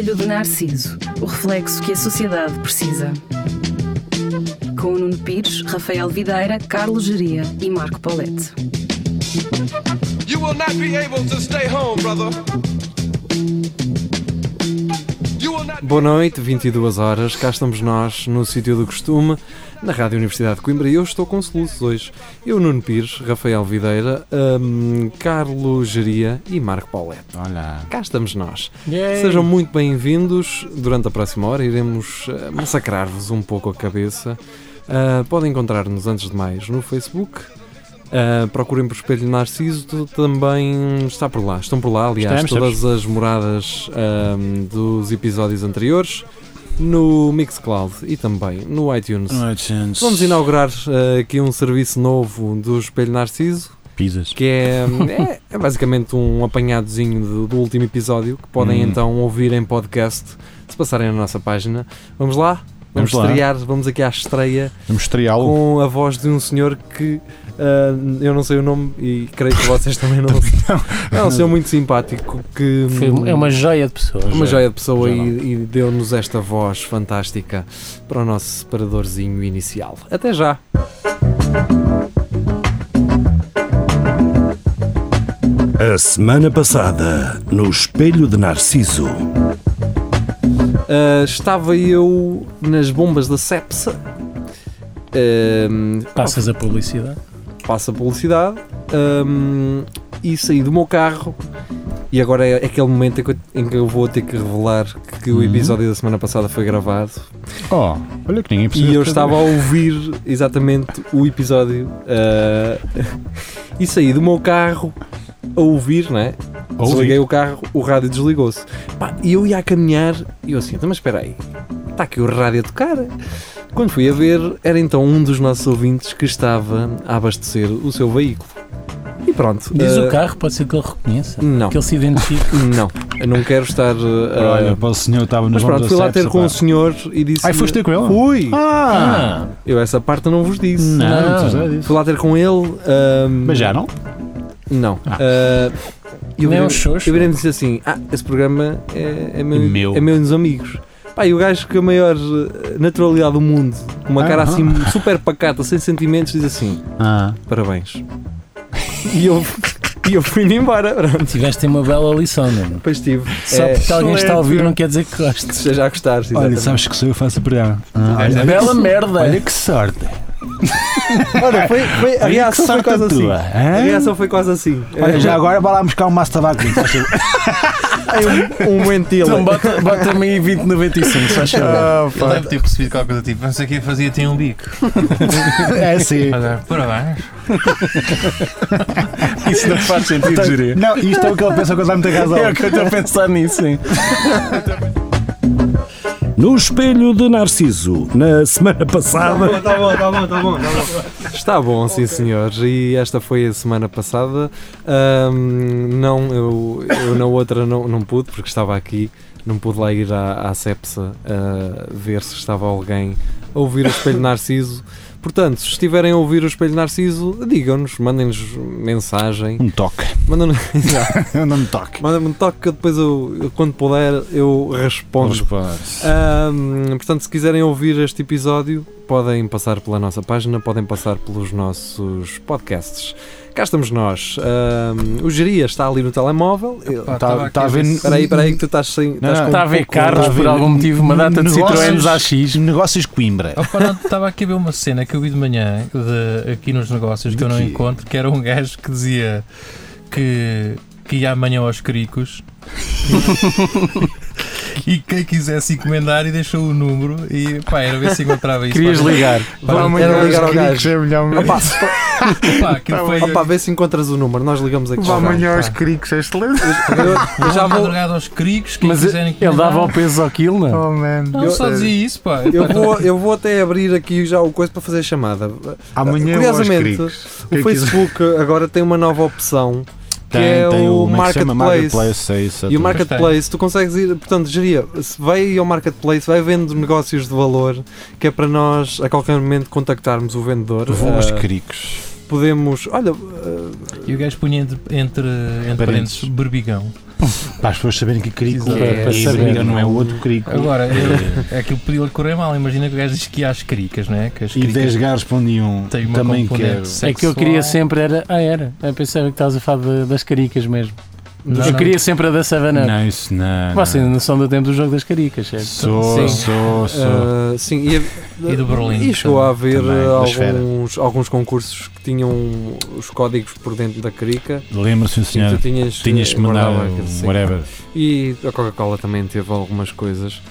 Espelho de Narciso, o reflexo que a sociedade precisa. Com Nuno Pires, Rafael Videira, Carlos Geria e Marco Paulette. You will not be able to stay home, brother. Boa noite, 22 horas, cá estamos nós no sítio do costume, na Rádio Universidade de Coimbra, e eu estou com soluços hoje. Eu, Nuno Pires, Rafael Videira, Carlos Geria e Marco Paulette. Olá. Cá estamos nós. Yay. Sejam muito bem-vindos. Durante a próxima hora iremos massacrar-vos um pouco a cabeça. Podem encontrar-nos, antes de mais, no Facebook. Procurem por Espelho de Narciso, também está por lá. Estão por lá, aliás, todas as moradas dos episódios anteriores, no Mixcloud e também no iTunes. Vamos inaugurar aqui um serviço novo do Espelho Narciso, Pizzas. que é basicamente um apanhadozinho do último episódio, que podem então ouvir em podcast, se passarem na nossa página. Vamos lá? Vamos estrear, vamos aqui à estreia. Vamos estreá-lo com a voz de um senhor que eu não sei o nome e creio que vocês também não. É um senhor muito simpático que é uma joia de pessoa. Uma joia de pessoa e deu-nos esta voz fantástica para o nosso separadorzinho inicial. Até já! A semana passada, no Espelho de Narciso. Estava eu nas bombas da Cepsa. Passas a publicidade. Passa a publicidade. E saí do meu carro. E agora é aquele momento em que eu vou ter que revelar que o episódio da semana passada foi gravado. Oh, olha que ninguém precisa. E eu estava a ouvir exatamente o episódio. E saí do meu carro a ouvir, não é? Desliguei o carro, o rádio desligou-se. E eu ia a caminhar e eu assim, mas espera aí, está aqui o rádio a tocar. Quando fui a ver, era então um dos nossos ouvintes que estava a abastecer o seu veículo. E pronto. Diz o carro, pode ser que ele reconheça? Não. Que ele se identifique? Não, eu não quero estar... Olha, para o senhor estava nos mas pronto, fui lá ter com o senhor e disse... foste ter com ele? Fui! Eu essa parte não vos disse. Não. Fui lá ter com ele... Mas já não? Não. Eu virei-me e disse assim, esse programa é meu e dos amigos. E o gajo com a maior naturalidade do mundo, com uma cara assim super pacata, sem sentimentos, diz assim, parabéns. E eu fui-me embora. Pronto. Tiveste uma bela lição, não é? Pois tive. Só porque alguém está a ouvir não quer dizer que gostes. Seja a gostar. Olha, sabes que sou eu faço o programa. Bela merda. Olha que sorte. Olha, a reação foi quase assim. A reação foi quase assim. Olha, já agora vai lá buscar um maço de tabaco. Um mentila. Então bota-me aí 20,95, só achava. Ele deve ter percebido qualquer coisa tipo, não sei o que fazia, tinha um bico. É sim. Parabéns. Isso não faz sentido, Geria. Não, isto é o que ele pensa quando vai meter gás ao. É o que eu estou a pensar nisso, sim. No Espelho de Narciso, na semana passada... Está bom. Está bom, sim senhores. E esta foi a semana passada. Eu na outra não pude, porque estava aqui. Não pude lá ir à Cepsa ver se estava alguém a ouvir o Espelho de Narciso. Portanto, se estiverem a ouvir o Espelho de Narciso, digam-nos, mandem-nos mensagem. Um toque. Mandem-me um toque. Mandem-me um toque que depois eu, quando puder, eu respondo. Portanto, se quiserem ouvir este episódio, podem passar pela nossa página, podem passar pelos nossos podcasts. Cá estamos nós. O Geria está ali no telemóvel. Está a ver. Espera aí que tu estás sem. Está a ver carros por algum motivo, uma data de Citroëns AX. Negócios Coimbra. Estava aqui a ver uma cena que eu vi de manhã aqui nos negócios que eu não encontro, que era um gajo que dizia que ia amanhã aos Cricos. E quem quisesse encomendar e deixou o número e era ver se encontrava isso. Querias ligar? Era ligar ao gajo. Vê se encontras o número. Nós ligamos aqui. Vá amanhã aos Cricos, é excelente. Eu já vou aos Cricos. Mas ele dava ao peso àquilo, não? Não, só dizia isso, pá. Eu vou até abrir aqui já o coisa para fazer a chamada. Amanhã curiosamente, o Facebook agora tem uma nova opção. Que é o Marketplace. E o Marketplace, tu consegues ir, portanto, Geria, se vai ao Marketplace, vai vendo negócios de valor, que é para nós, a qualquer momento, contactarmos o vendedor. Vou aos Cricos. Podemos, olha... E o gajo punha entre parênteses, berbigão. Para as pessoas saberem que crico Exato. é Para saber, não é o outro crico. Agora, é que podia-lhe correr mal. Imagina que o gajo diz que ia às cricas, não é? Que as E cricas 10 gajos respondiam têm uma também componente quero. sexual. É que eu queria sempre era. Eu pensava que estavas a falar das caricas mesmo. Não, eu não. queria sempre a da 7-Up. Não, isso não. Vocês não são do tempo do jogo das caricas, certo? Sou. Sim, E do Berlim E chegou a haver também, da esfera. alguns concursos que tinham os códigos por dentro da carica. Lembro-se, E senhor. tu tinhas que mandar guardava aquele, sim. whatever. E a Coca-Cola também teve algumas coisas.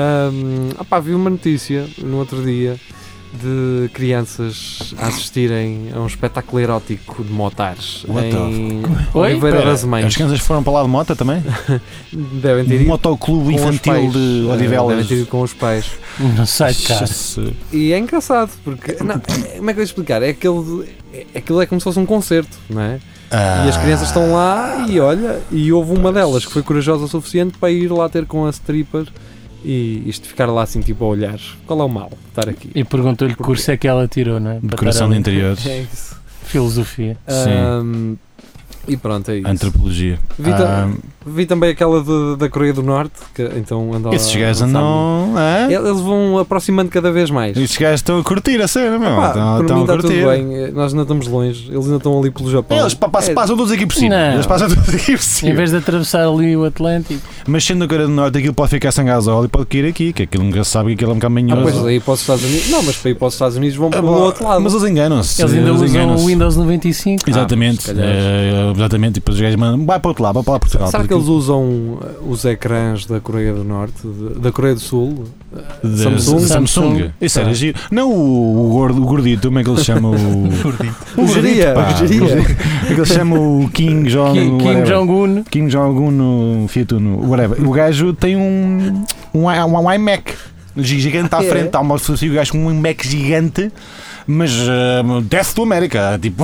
Vi uma notícia no outro dia de crianças a assistirem a um espetáculo erótico de motares What the em Oi? Oliveira Espera, das Mães. as crianças foram para lá de moto também? Devem ter ido Motoclube com os infantil pais. de Devem Odivelas. ter ido com os pais. Não sai de casa. Nossa. E é engraçado, porque como é que eu ia explicar? Aquilo é como se fosse um concerto, não é? E as crianças estão lá e olha, e houve uma delas que foi corajosa o suficiente para ir lá ter com a stripper e isto ficar lá assim tipo a olhar. Qual é o mal de estar aqui? E perguntou-lhe que curso é que ela tirou, não é? Para Decoração estar de ali. interiores. É isso. Filosofia. Sim. E pronto, é isso. Antropologia. Vi também aquela da Coreia do Norte, que então andou Esses gajos andam. Eles vão aproximando cada vez mais. Esses gajos estão a curtir a cena, meu. Pá, Estão por mim a está tudo curtir. bem, nós ainda estamos longe, eles ainda estão ali pelo Japão. Eles passam todos aqui por cima. Não. Eles passam todos aqui por cima. Em vez de atravessar ali o Atlântico. Mas sendo a Coreia do Norte, aquilo pode ficar sem gasóleo e pode cair aqui, que aquilo nunca se sabe que aquilo é um caminho. Pois aí para os Estados Unidos. Não, mas para ir para os Estados Unidos vão pelo outro lado. Mas eles enganam-se. Eles ainda usam enganam-se. o Windows 95. Exatamente. se calhar. Exatamente. E depois os gajos mandam. Vai para o outro lado, vai para lá Portugal. Será que eles usam os ecrãs da Coreia do Norte, da Coreia do Sul? Samsung? Samsung. Isso era giro. Não o gordito, como é que ele chama? O geria. É que ele chama o Kim Jong. Kim Jong-un. Kim Jong-un no Fiat Uno, whatever. O gajo tem um iMac gigante à frente, há uma fotografia, o gajo com um Mac gigante, mas Death to America, tipo.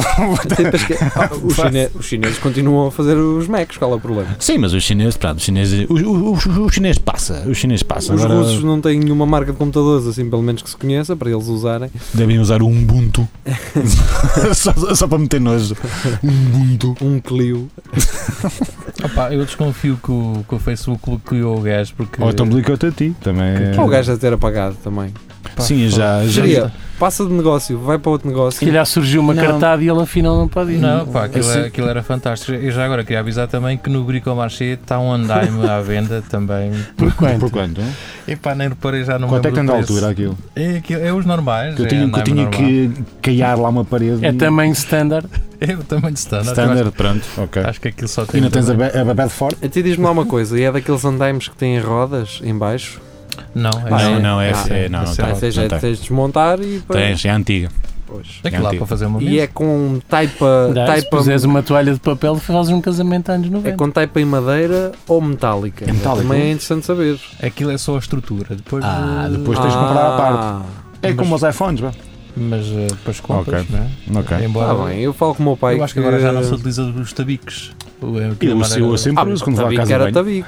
Os chineses continuam a fazer os Macs, qual é o problema? Sim, mas os chineses, pronto, os chineses passa. Os Agora russos não têm nenhuma marca de computadores, assim, pelo menos que se conheça, para eles usarem. devem usar o Ubuntu. só para meter nojo. Ubuntu. Um Clio. Opa, eu desconfio que o Facebook bloqueou o gajo porque. Ou então bloqueou-te a ti, também. O gajo a ter apagado também. Sim, já. Geria, passa de negócio, vai para outro negócio. Se calhar surgiu uma Não. cartada e ele afinal não pode ir. Não, pá, Assim- aquilo era fantástico. E já agora queria avisar também que no Bricomarché está um andaime à venda também. Por quanto? Por quanto? E pá, nem reparei já no Quanto é que tem de preço. altura aquilo? É os normais. Que eu é tinha andaime normal. que caiar lá uma parede. É tamanho standard. É o tamanho de standard. Standard, pronto, ok. Acho que aquilo só E tem. não tens a Bedford? A ti diz-me lá uma coisa, e é daqueles andaimes que têm rodas em baixo? Não, Não, é não Tens de desmontar e... Tens, é antiga. Pois. Aquilo lá antigo. para fazer uma E mesa. é com taipa... Se puseres uma toalha de papel, fazes um casamento anos 90. É com taipa em madeira ou metálica? É metálico? Também é interessante saber. Aquilo é só a estrutura. Depois, Depois tens de comprar à parte. É como os iPhones, vá. Mas depois compras, Ok. não é? Ok. Embora, Está bem, eu falo com o meu pai eu acho que agora já não se utiliza os tabiques. Eu sempre uso quando vou à tabique casa de era banho. tabique.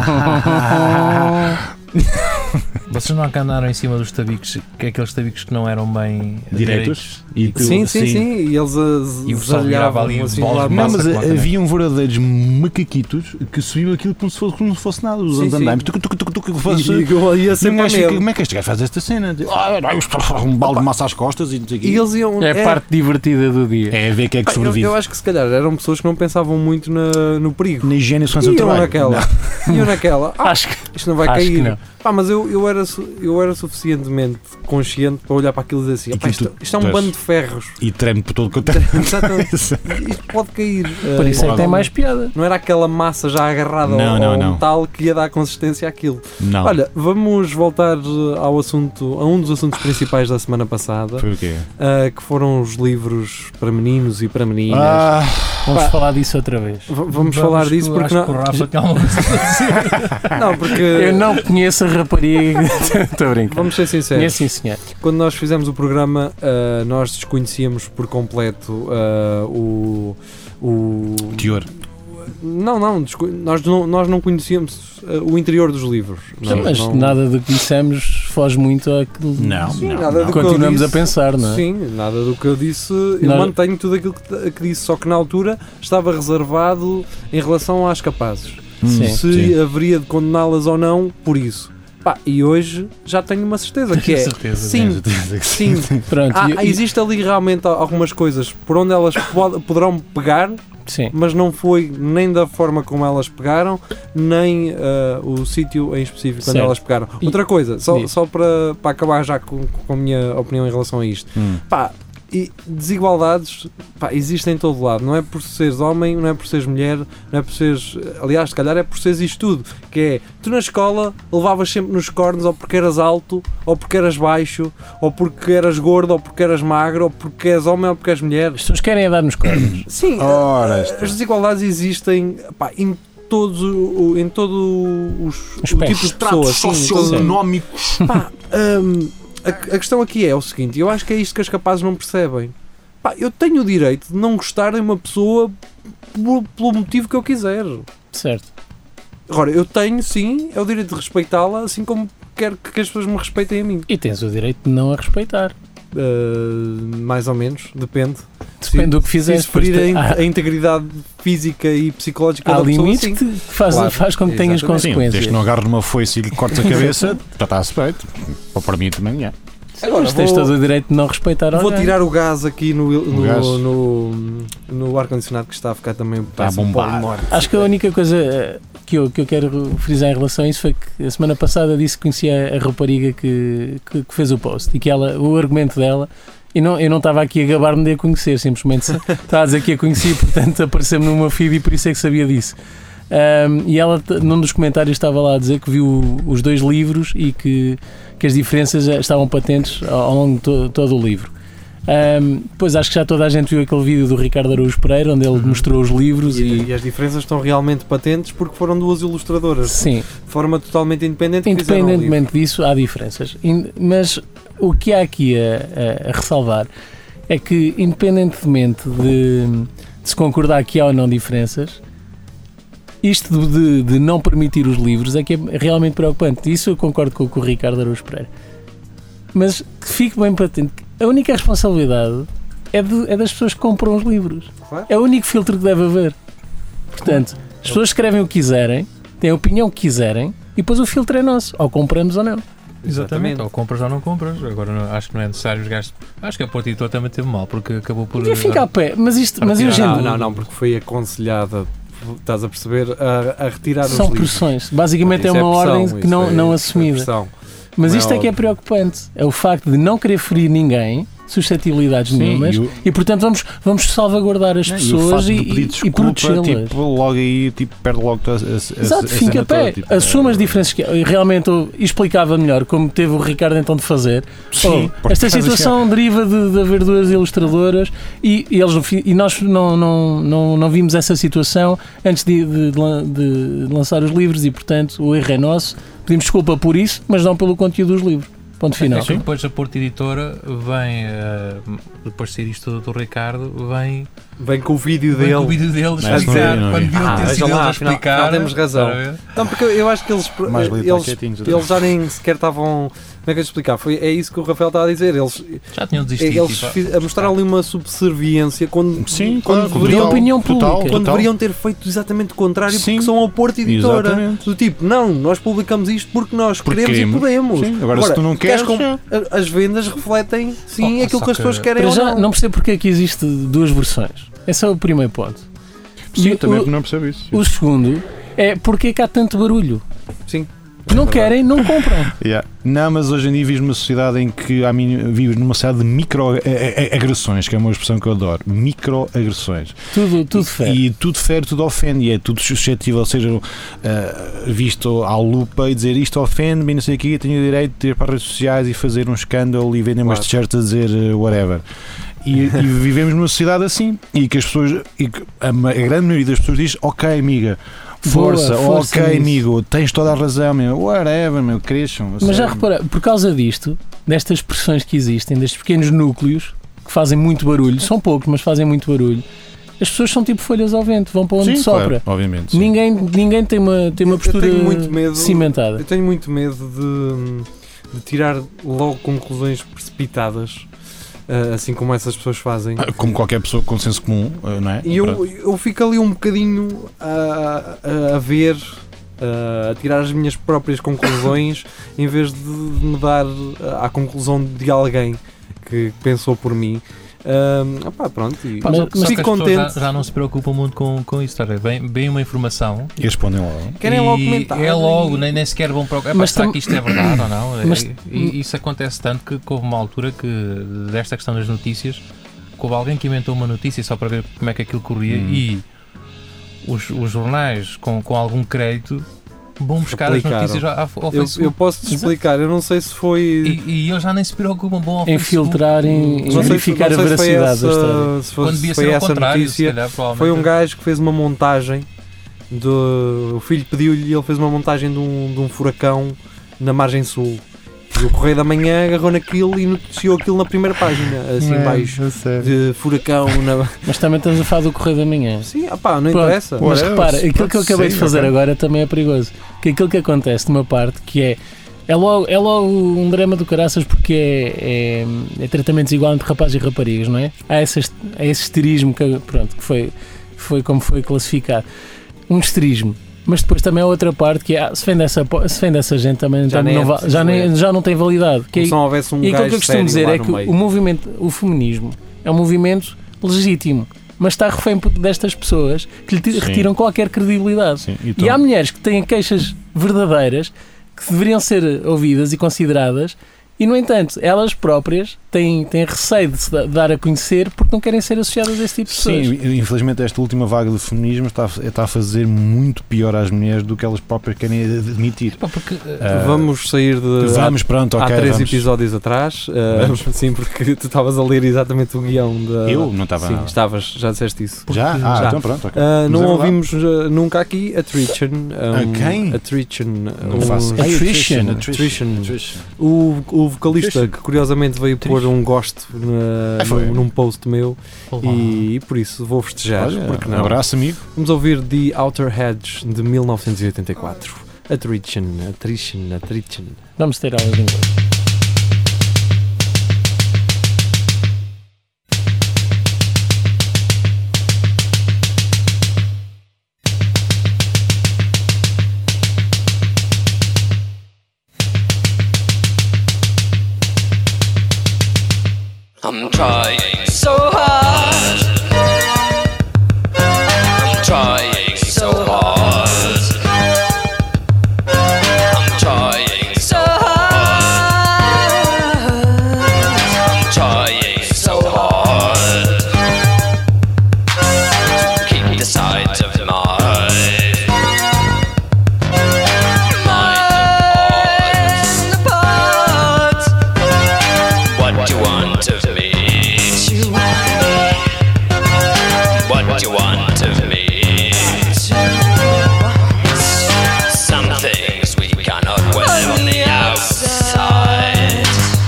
Vocês não andaram em cima dos tabiques, que é aqueles tabiques que não eram bem Direitos? E tu- Sim. E eles E o pessoal virava ali assim bolas lá de de Não, massa. mas com a caneta. haviam verdadeiros macaquitos que subiam aquilo como se fosse nada, os Sim, sim. andaimes. Que fosse. E eu ia sempre a Mas medo. como é que este gajo faz esta cena? Um balde de massa às costas e não sei o quê. E eles iam... É a parte divertida do dia. É ver quem é que sobrevive. Eu acho que se calhar eram pessoas que não pensavam muito no perigo. Na higiene e segurança do Iam trabalho. naquela. Iam naquela. Acho que Isto não vai Acho que cair. não. Pá, mas eu era suficientemente consciente para olhar para aquilo e dizer assim: E "Epá, que tu isto é um tens. bando de ferros. E treme por todo o contexto. Exatamente. Isto pode cair. por isso é que tem Não- mais piada. Não era aquela massa já agarrada ao metal que ia dar consistência àquilo. Não. Olha, vamos voltar ao assunto, a um dos assuntos principais da semana passada, Foi o quê? que foram os livros para meninos e para meninas. Vamos Pá. falar disso outra vez. Vamos falar disso porque acho que o Rafa tem alguma coisa a dizer. não, porque Eu não conheço a rapariga. Estou a brincar. vamos ser sinceros. Conheço, sim, senhor. Quando nós fizemos o programa, nós desconhecíamos por completo o Teor. Não, nós não conhecíamos o interior dos livros. Mas nada do que dissemos foge muito àquilo Não, Sim, não, nada não. do que eu continuamos disse. a pensar, não é? Sim, nada do que eu disse, eu Nós- mantenho tudo aquilo que disse, só que na altura estava reservado em relação às capazes. se haveria de condená-las ou não por isso. E hoje já tenho uma certeza que é. Sim. Pronto, existe ali realmente algumas coisas por onde elas poderão pegar, mas não foi nem da forma como elas pegaram, nem o sítio em específico onde elas pegaram. Outra coisa, só para acabar já com a minha opinião em relação a isto. E desigualdades existem em todo lado, não é por seres homem, não é por seres mulher, não é por seres, aliás, se calhar é por seres isto tudo, que é, tu na escola levavas sempre nos cornos ou porque eras alto, ou porque eras baixo, ou porque eras gordo, ou porque eras magro, ou porque és homem ou porque és mulher. As pessoas querem dar nos cornos. Sim, as desigualdades existem em todos o tipo de pessoas, socioeconómicos. A questão aqui é o seguinte, eu acho que é isto que os capazes não percebem. Eu tenho o direito de não gostar de uma pessoa pelo motivo que eu quiser. Certo. Agora, eu tenho, sim, é o direito de respeitá-la, assim como quero que as pessoas me respeitem a mim. E tens o direito de não a respeitar. Mais ou menos, depende. Depende do que fizeres. Se ferir a integridade física e psicológica da pessoa, limites que faz com que tenhas consequências. Desde que não agarres numa foice e lhe cortes a cabeça, já está-se feito. Ou para mim também é. Agora, tens todo o direito de não respeitar alguém. Vou tirar o gás aqui no ar-condicionado que está a ficar também a bombar. Acho que a única coisa que eu quero frisar em relação a isso foi que a semana passada disse que conhecia a rapariga que fez o post e que o argumento dela, eu não estava aqui a gabar-me de a conhecer, simplesmente estava a dizer que a conhecia, portanto apareceu-me no meu feed e por isso é que sabia disso. E ela, num dos comentários, estava lá a dizer que viu os 2 livros e que as diferenças estavam patentes ao longo de todo o livro. Pois acho que já toda a gente viu aquele vídeo do Ricardo Araújo Pereira onde ele mostrou os livros e as diferenças estão realmente patentes porque foram 2 ilustradoras. Sim. De forma totalmente independente. Independentemente disso, há diferenças. Mas o que há aqui a ressalvar é que, independentemente de se concordar que há ou não diferenças, isto de não permitir os livros é que é realmente preocupante. Isso eu concordo com o Ricardo Araújo Pereira. Mas que fique bem patente que a única responsabilidade é das pessoas que compram os livros. Claro. É o único filtro que deve haver. Portanto, as pessoas escrevem o que quiserem, têm a opinião que quiserem e depois o filtro é nosso. Ou compramos ou não. Exatamente. Ou compras ou não compras. Agora acho que não é necessário os gastos. Acho que a Porta Editora também teve mal porque acabou por... Devia ficar a pé. Mas não, porque foi aconselhada... Estás a perceber? A retirar os livros. São pressões. Basicamente é uma ordem que não assumida. Mas isto é que é preocupante. É o facto de não querer ferir ninguém, suscetibilidades nenhumas, e portanto vamos salvaguardar as pessoas e protegê-las. Tipo, logo aí, perde logo Exato, fica a pé. Assume as diferenças que realmente explicava melhor, como teve o Ricardo então de fazer. Esta situação deriva de haver 2 ilustradoras e nós não vimos essa situação antes de lançar os livros e portanto o erro é nosso. Pedimos desculpa por isso, mas não pelo conteúdo dos livros. Ponto final. Depois a Porta Editora vem, depois de ser isto do Ricardo, vem com o vídeo dele. Com o vídeo dele explicar. Quando deviam ter sido eles a explicar. Não temos razão. Não, porque eu acho que eles já nem sequer estavam... Como é que eu te explicar? É isso que o Rafael estava a dizer. Eles já tinham desistido. Eles mostraram ali uma subserviência quando deveriam ter feito exatamente o contrário, porque são a Porta Editora. Exatamente. Do tipo, não, nós publicamos isto porque nós queremos e podemos. Sim. Agora, se tu não queres... As vendas refletem, sim, aquilo que as pessoas querem ou não. Não percebo porque é que existe 2 versões. Esse é o primeiro ponto. Sim, também não percebo isso. O segundo é porque é que há tanto barulho. Sim. Não querem, não compram. Não, mas hoje em dia vives numa sociedade em que vives numa sociedade de microagressões, que é uma expressão que eu adoro. Microagressões. Tudo fere. E tudo fere, tudo ofende. E é tudo suscetível, seja visto à lupa e dizer isto ofende, bem não sei o quê, tenho o direito de ir para as redes sociais e fazer um escândalo e vender umas t-shirts a dizer whatever. E vivemos numa sociedade assim. E que as pessoas, a grande maioria das pessoas diz, ok, amiga, força, ok, nisso. Amigo, tens toda a razão, meu, whatever, meu, cresçam. Mas já repara, por causa destas pressões que existem, destes pequenos núcleos que fazem muito barulho, são poucos, mas fazem muito barulho, as pessoas são tipo folhas ao vento, vão para onde sopra. Claro, obviamente. Ninguém tem uma postura cimentada. Eu tenho muito medo de tirar logo conclusões precipitadas assim como essas pessoas fazem. Como qualquer pessoa com senso comum, não é? E eu fico ali um bocadinho a ver, a tirar as minhas próprias conclusões em vez de me dar à conclusão de alguém que pensou por mim. Pronto, e fico contente. Já não se preocupam muito com isso, sabe? Bem uma informação E respondem logo. Querem logo comentar. É logo, nem sequer vão procurar. Mas será que isto é verdade ou não? Mas- E isso acontece tanto que houve uma altura que, desta questão das notícias, que houve alguém que inventou uma notícia só para ver como é que aquilo corria e os jornais com algum crédito vão buscar as Aplicaram. notícias ao Facebook. Eu posso-te explicar, eu não sei se foi. E eles já nem se preocupam ao Infiltrar e Não sei verificar a se foi veracidade da história. Quando devia foi ser ao essa contrário, notícia. se calhar, provavelmente. Foi um gajo que fez uma montagem. O filho pediu-lhe e ele fez uma montagem de um furacão na margem sul. E o Correio da Manhã agarrou naquilo e noticiou aquilo na primeira página, assim baixo. De furacão na. Mas também estamos a falar do Correio da Manhã. Sim, não Pronto, interessa. Mas Whatever, repara, aquilo que eu acabei de sim, fazer ok. agora também é perigoso. Que aquilo que acontece numa parte que é logo um drama do caraças porque é tratamento desigual entre rapazes e raparigas, não é? Há esse histerismo que foi como foi classificado. Um histerismo. Mas depois também há outra parte que é, se vem dessa gente também Já nem é preciso já não tem validade. Como se não houvesse um E aquilo que eu gajo costumo sério dizer lá é no que meio. o feminismo é um movimento legítimo, mas está refém destas pessoas que lhe Sim. retiram qualquer credibilidade. Sim, E há mulheres que têm queixas verdadeiras que deveriam ser ouvidas e consideradas e, no entanto, elas próprias têm receio de se dar a conhecer porque não querem ser associadas a esse tipo de pessoas. Sim, infelizmente esta última vaga do feminismo está a fazer muito pior às mulheres do que elas próprias querem admitir. Porque Vamos sair de. Vamos, pronto, Há ok. 3 vamos. episódios atrás, Vamos. sim, porque tu estavas a ler exatamente o guião da. Eu não estava Sim, nada. estavas, já disseste isso. Já? Já. Então pronto, ok. Não Mas é verdade. ouvimos nunca aqui Attrition. quem? Attrition. Não faço. Attrition. O vocalista que curiosamente veio pôr um gosto Foi. num post meu e por isso vou festejar. Olha, porque um não? abraço, amigo. Vamos ouvir The Outer Hedge de 1984. Attrition. Vamos ter aulas de inglês. I'm trying so hard. I'm trying so hard. I'm trying so hard. I'm trying so hard to keep the sides of my mind apart. What do you want of me? What do you want of me? Some things we cannot wear on the outside.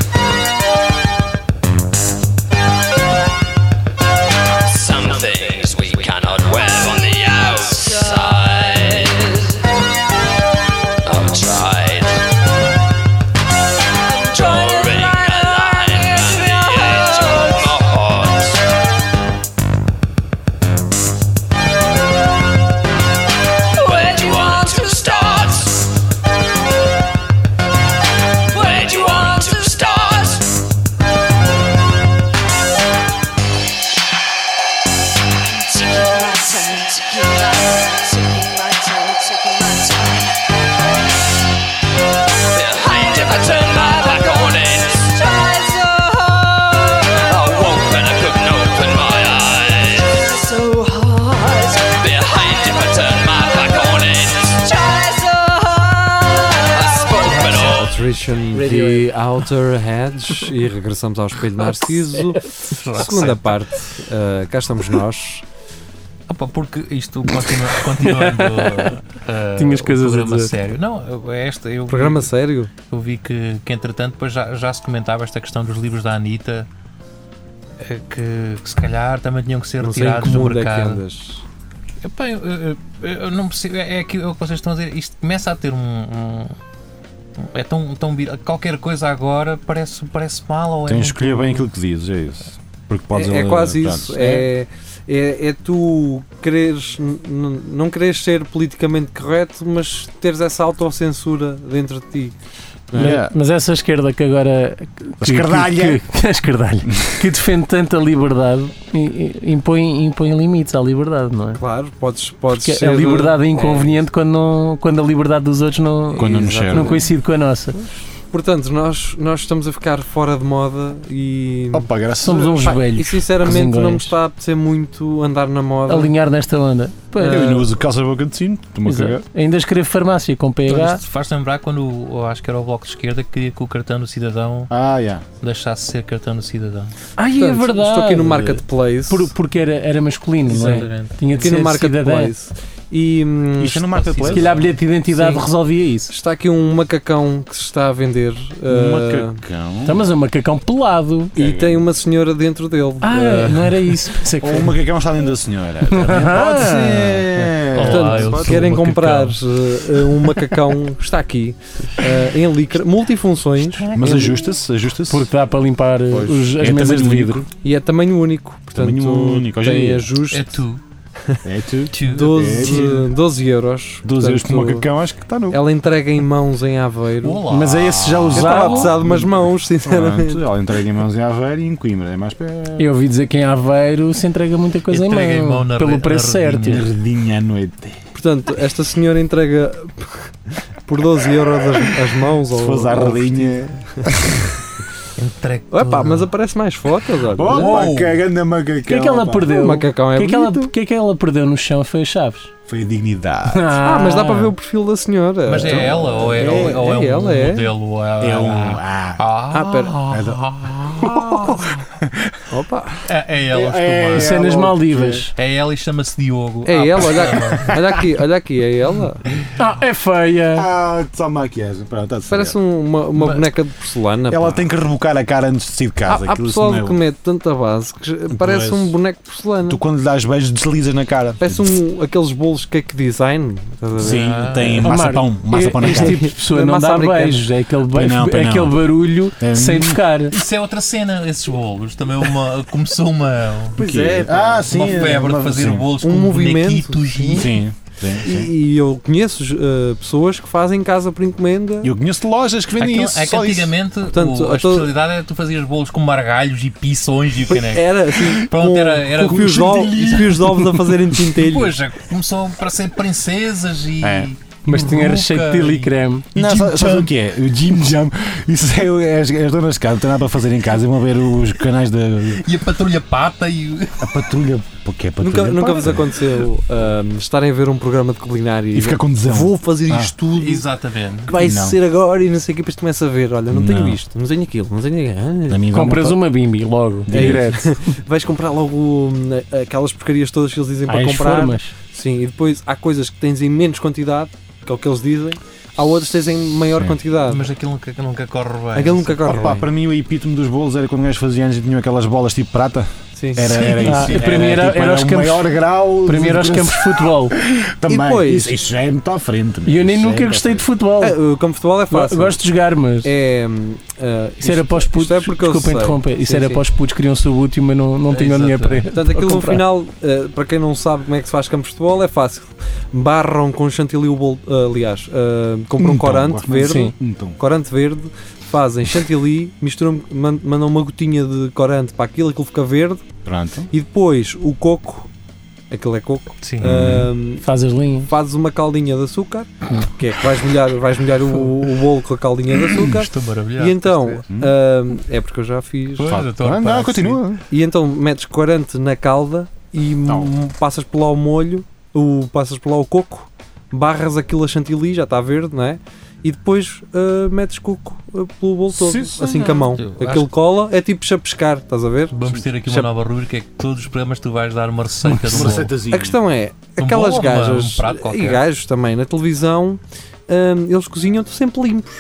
Some things we cannot wear on the outside. I've tried. Drawing a line at the edge of my heart. Where do you want to start? Where do you want to start? Behind if I turn my back on it, I won't when I couldn't open my eyes. Behind if I turn my back on it, I spoke but all. Attrition, The Outer Hedge. E regressamos ao Espelho Narciso. Segunda parte. Cá estamos nós. Opa, porque isto continuando Tinhas coisas a programa dizer. sério. Não, eu Programa sério? Eu vi que entretanto depois já se comentava esta questão dos livros da Anitta que se calhar também tinham que ser Não sei em que retirados do mundo é que mercado. andas. Epá, eu não percebo, é aquilo que vocês estão a dizer, isto começa a ter é tão qualquer coisa agora parece mal ou é Tens de escolher bem muito- aquilo que dizes, é isso. Porque podes É quase pronto, isso. É tu quereres, não quereres ser politicamente correto, mas teres essa autocensura dentro de ti. Mas essa esquerda que agora. A esquerdalha. A esquerdalha. Que defende tanta liberdade impõe limites à liberdade, não é? Claro, podes Porque ser. a liberdade é inconveniente quando a liberdade dos outros não Quando não serve. coincide com a nossa. Portanto, nós estamos a ficar fora de moda e. Opa, graças Somos uns Pá, velhos. e sinceramente não me resingões. está a apetecer muito andar na moda. Alinhar nesta onda. Pois, Eu ainda uso calça boca de sino, estou-me a cagar. exato. Ainda escrevo farmácia com PH. Isto faz lembrar quando eu acho que era o Bloco de Esquerda que queria que o cartão do cidadão Yeah. deixasse de ser cartão do cidadão. Ai, é Portanto, verdade. Estou aqui no Marketplace. Porque era masculino, não é? Exatamente. Tinha de Aqui ser no cidadã. Marketplace. E Isto é no Se Marketplace? calhar a bilhete de identidade Sim. resolvia isso. está aqui um macacão que se está a vender. Macacão. Então, mas é um macacão pelado. E tem uma senhora dentro dele. Não era isso. Pensei que Ou foi. o macacão está dentro da senhora. Também pode ser. Olá, eu Portanto, sou querem um macacão. comprar um macacão, está aqui, em licra, multifunções, Mas ajusta-se. Porque dá para limpar Pois. as É mesas de tamanho vidro. e é tamanho único. Portanto, Tamanho único, hoje em tem dia. ajuste. É tu. É tu. 12 euros. 12 euros por um Portanto, macacão, acho que está no. Ela entrega em mãos em Aveiro. Olá. Mas é esse já Eu estava a usado. precisar de umas mãos, sinceramente. Pronto, ela entrega em mãos em Aveiro e em Coimbra. É mais para. Eu ouvi dizer que em Aveiro se entrega muita coisa Entrega em em mão. mão na Pelo re- preço na certo. redinha. Redinha à noite. Portanto, esta senhora entrega por 12 euros as mãos. Se ou, fosse à ou- redinha. Entregue Epá, tudo. mas aparece mais fotos. Olha. Opa, cagando a macacão. O que é que ela pá. perdeu? O macacão é O que bonito. que é que ela perdeu no chão foi as chaves. Foi a dignidade. Mas dá para ver o perfil da senhora. Mas é ela ou é, É- ou é um é ela, é. modelo? Ou É um. Opa. É ela, É é, Cenas ela, Maldivas. é ela e chama-se Diogo. É ela, olha aqui, é ela. É feia. Só maquiagem. Pronto, tá Parece certo. uma Mas- boneca de porcelana. Ela pá. tem que rebocar a cara antes de sair de casa. Há Aquilo pessoal senão que mete tanta base que parece Pois. um boneco de porcelana. Tu quando lhe dás beijos deslizas na cara. Parece aqueles bolos cake design. Estás a ver? Sim, Ah. tem Ó, maçapão. Maçapão na Este cara. tipo de pessoa É não massa dá americana. beijos. É aquele, Pois não, pois é não. aquele barulho É- sem tocar. Isso é outra cena, esses bolos. Também começou uma Pois é, pá. Ah, sim. uma febre de fazer sim. bolos Um com movimento, bonequitos sim. e Sim. E eu conheço pessoas que fazem casa por encomenda. Eu conheço lojas que vendem Aquilo- isso. é que Só isso. antigamente Portanto, a especialidade era tu fazias bolos com margalhos e pições e o caneco. Era assim, Pronto, era com fios de ovos a fazerem tintelho. Depois já começou para ser princesas e. É. Mas tinha Ruca recheio de tili creme. Não, sabes o que é? O Jim Jam. Isso é as donas de casa, não tem nada para fazer em casa. Vão ver os canais da E a patrulha pata e. a patrulha. Porque é patrulha. Nunca pá. vos aconteceu estarem a ver um programa de culinária E fica com desão. vou fazer isto tudo Exatamente. que vai Não. ser agora e não sei o que, depois começa a ver, olha, não tenho Não. isto, não tenho aquilo, não tenho A mim dá Compras uma- uma bimbi logo. É Direto. vais comprar logo aquelas porcarias todas que eles dizem para As comprar. formas. Sim, e depois há coisas que tens em menos quantidade, que é o que eles dizem, há outras que tens em maior Sim. quantidade. Mas aquilo nunca corre bem. Aquilo nunca corre Opa, bem. para mim o epítome dos bolos era quando o gajo fazia anos e tinham aquelas bolas tipo prata. Sim. Era Ah, isso. para mim era os o campos- maior grau. Para mim era os campos de futebol. Também. E depois- Isso já é muito à frente. E eu nem Isso nunca é gostei de muito futebol. O campo de futebol é fácil. Gosto de jogar, mas. É, Isso era para os putos. isto é porque eu Desculpa sei. interromper. Isso Sim, era sim. para os putos que queriam ser o último, mas não tinham dinheiro para. Portanto, aquilo para no comprar. final, para quem não sabe como é que se faz campos de futebol, é fácil. Barram com chantilly o bolo, aliás, compram corante verde, Sim. Então. corante verde, fazem chantilly, misturam, mandam uma gotinha de corante para aquilo fica verde, Pronto. e depois o coco, aquilo é coco, Sim. Faz as linhas. fazes uma caldinha de açúcar, que é que vais molhar o bolo com a caldinha de açúcar, Estou maravilhado. e então, Hum. é porque eu já fiz, Pois, eu estou a reparar Não, que continua. e então metes corante na calda e passas por lá o molho, passas por lá o coco, barras aquilo a chantilly, já está verde, não é? E depois metes coco pelo bolo todo, Sim, assim com a mão. Eu Aquilo acho- cola, é tipo chapiscar, estás a ver? Vamos ter aqui uma nova rubrica, é que todos os programas tu vais dar uma receita de um bolo. A questão é, Um aquelas bolo ou gajas um prato e qualquer? gajos também na televisão, eles cozinham sempre limpos.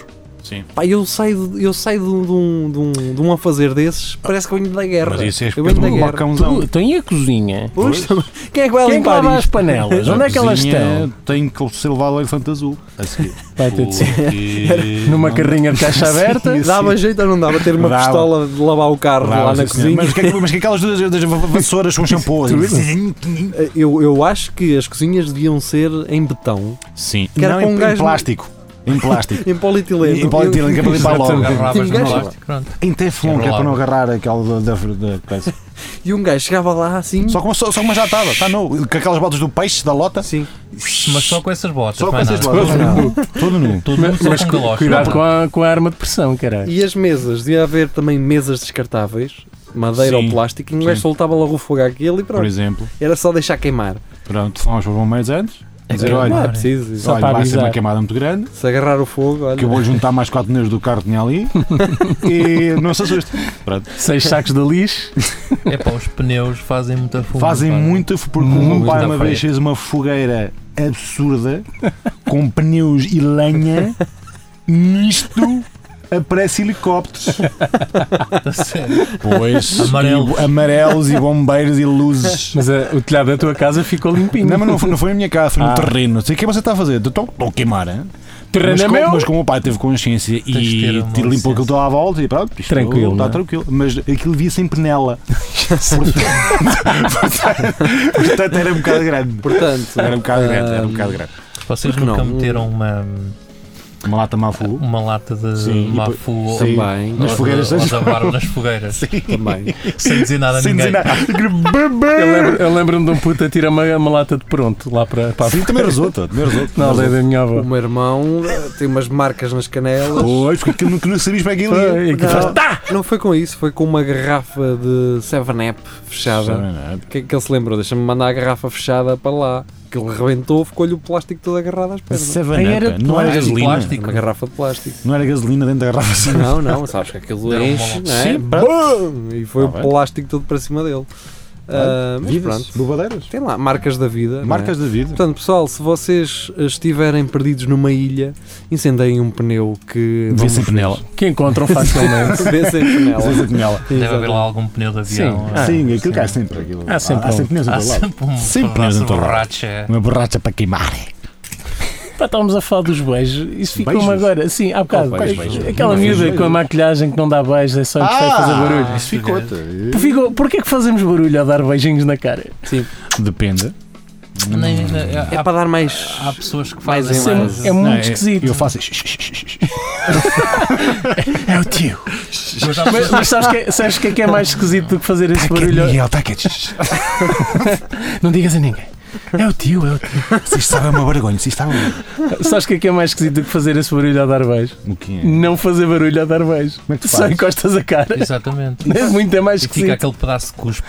Sim. Pá, eu saio de um afazer desses, parece que eu venho da guerra. Mas isso é eu venho da um guerra. balcãozão. Então e a cozinha? Pois, quem é que vai Quem é que limpar lava as isto? panelas? Onde é que elas estão? Tem que ser levado ao elefante azul. A seguir. Vai ter de ser. Porque Numa não- carrinha de caixa aberta? Dava jeito ou não dava ter uma Dava. pistola de lavar o carro Dava, lá na sim, senhor. cozinha? Mas que aquelas das vassouras com shampoo. assim. Eu acho que as cozinhas deviam ser em betão, Sim. Que era Não, com um em gajo- plástico. Em plástico. em polietileno. Em polietileno, que é para limpar logo. Agarravas Tinha no gajo- plástico, pronto. Em teflon, que é para não agarrar aquela da coisa. E um gajo chegava lá assim. Só como já estava. Está novo. Com aquelas botas do peixe, da lota. Sim. Mas só com essas botas. Só com mais essas nada. botas. Todo nu. Tudo só Mas com galoches. cuidado com a arma de pressão, caralho. E as mesas, devia haver também mesas descartáveis, madeira Sim. ou plástico, e um gajo Sim. soltava logo o fogo àquilo e Por pronto. exemplo. Era só deixar queimar. Pronto, fomos para os bombeiros antes. Dizer, Não é olha, preciso. Só olha, para vai ser avisar. uma queimada muito grande. Se agarrar o fogo, olha. Que eu vou juntar mais 4 pneus do carro que tinha ali. E não se assuste. Pronto. 6 sacos de lixo. É pá, os pneus fazem muita fumo. Fazem pá. muito, porque o meu Muito pai à uma frente. vez fez uma fogueira absurda com pneus e lenha. Nisto aparece helicópteros. A sério. Pois, Amarelos. amarelos e bombeiros e luzes. Mas o telhado da tua casa ficou limpinho. Não, mas não foi na minha casa, foi no Ah. terreno. Não sei o que você está a fazer. Estou a queimar, hein? Terreno Mas, é meu. mas como o meu pai teve consciência Tens de ter e uma limpou licença. aquilo todo à volta e pronto, isto Tranquilo, está não é? tranquilo. Mas aquilo via sem penela. Portanto, era um bocado grande. Portanto, Era um bocado grande, era um bocado grande. Vocês Por que nunca não? meteram Uma lata mafu. uma lata de Sim, e mafu sim. também, Nas fogueiras. ou da barba nas fogueiras. também. Sem dizer nada a Sem ninguém. dizer nada. Eu lembro-me de um puto a tirar uma lata de pronto lá para a Sim, também resulta. Também resulta. na aldeia da minha O avó. meu irmão tem umas marcas nas canelas. Pois, porque aquilo que não sabias para aquilo. Foi, aquilo faz- Não foi com isso, foi com uma garrafa de 7-Up fechada. O que é que ele se lembrou? Deixa-me mandar a garrafa fechada para lá. Aquilo rebentou, ficou-lhe o plástico todo agarrado às pernas. Seven Aí era Up, não era plástico. gasolina. Plástico. Uma garrafa de plástico. Não era gasolina dentro da garrafa. Não, sabes que aquilo Deram uma enche, volta. não é? Sim, Bum! E foi Tá o bem. plástico todo para cima dele. Mas Vidas, pronto, bobadeiras. tem lá, marcas da vida. não é? Marcas da vida. Portanto, pessoal, se vocês estiverem perdidos numa ilha, incendeiem um pneu que... Vê sem penela. Que encontram facilmente. Vê sem panela. Vê sem penela. Deve haver Exatamente. lá algum pneu de avião. Sim. Ah, Sim, aquilo que há sempre. Aquilo. Há sempre um. pneus em Há todo lado. sempre um Sempre pedaço pneus em de todo lado. borracha. Uma borracha para queimar. Pá, estávamos a falar dos beijos. Isso ficou-me Beijos? agora. Sim, há bocado. Oh, beijos. Aquela Não, miúda beijos. com a maquilhagem que não dá beijos, é só gostar de fazer barulho. Isso ficou-te. Porquê que fazemos barulho a dar beijinhos na cara? Depende. É para dar mais... Há pessoas que Mais fazem em mais. mais. É muito Não, esquisito. Eu faço. É o tio. Mas há Mas, pessoas- mas sabes o que é mais esquisito do que fazer esse barulho? Miguel, taca. Não digas a ninguém. É o tio, é o tio. Se isto estava uma vergonha. Se isto estava. Sabes o que é mais esquisito do que fazer esse barulho a dar beijo? O que é? Não fazer barulho a dar beijo. Como é que tu Só fazes? encostas a cara. Exatamente. É muito mais E fica esquisito. aquele pedaço de cuspe.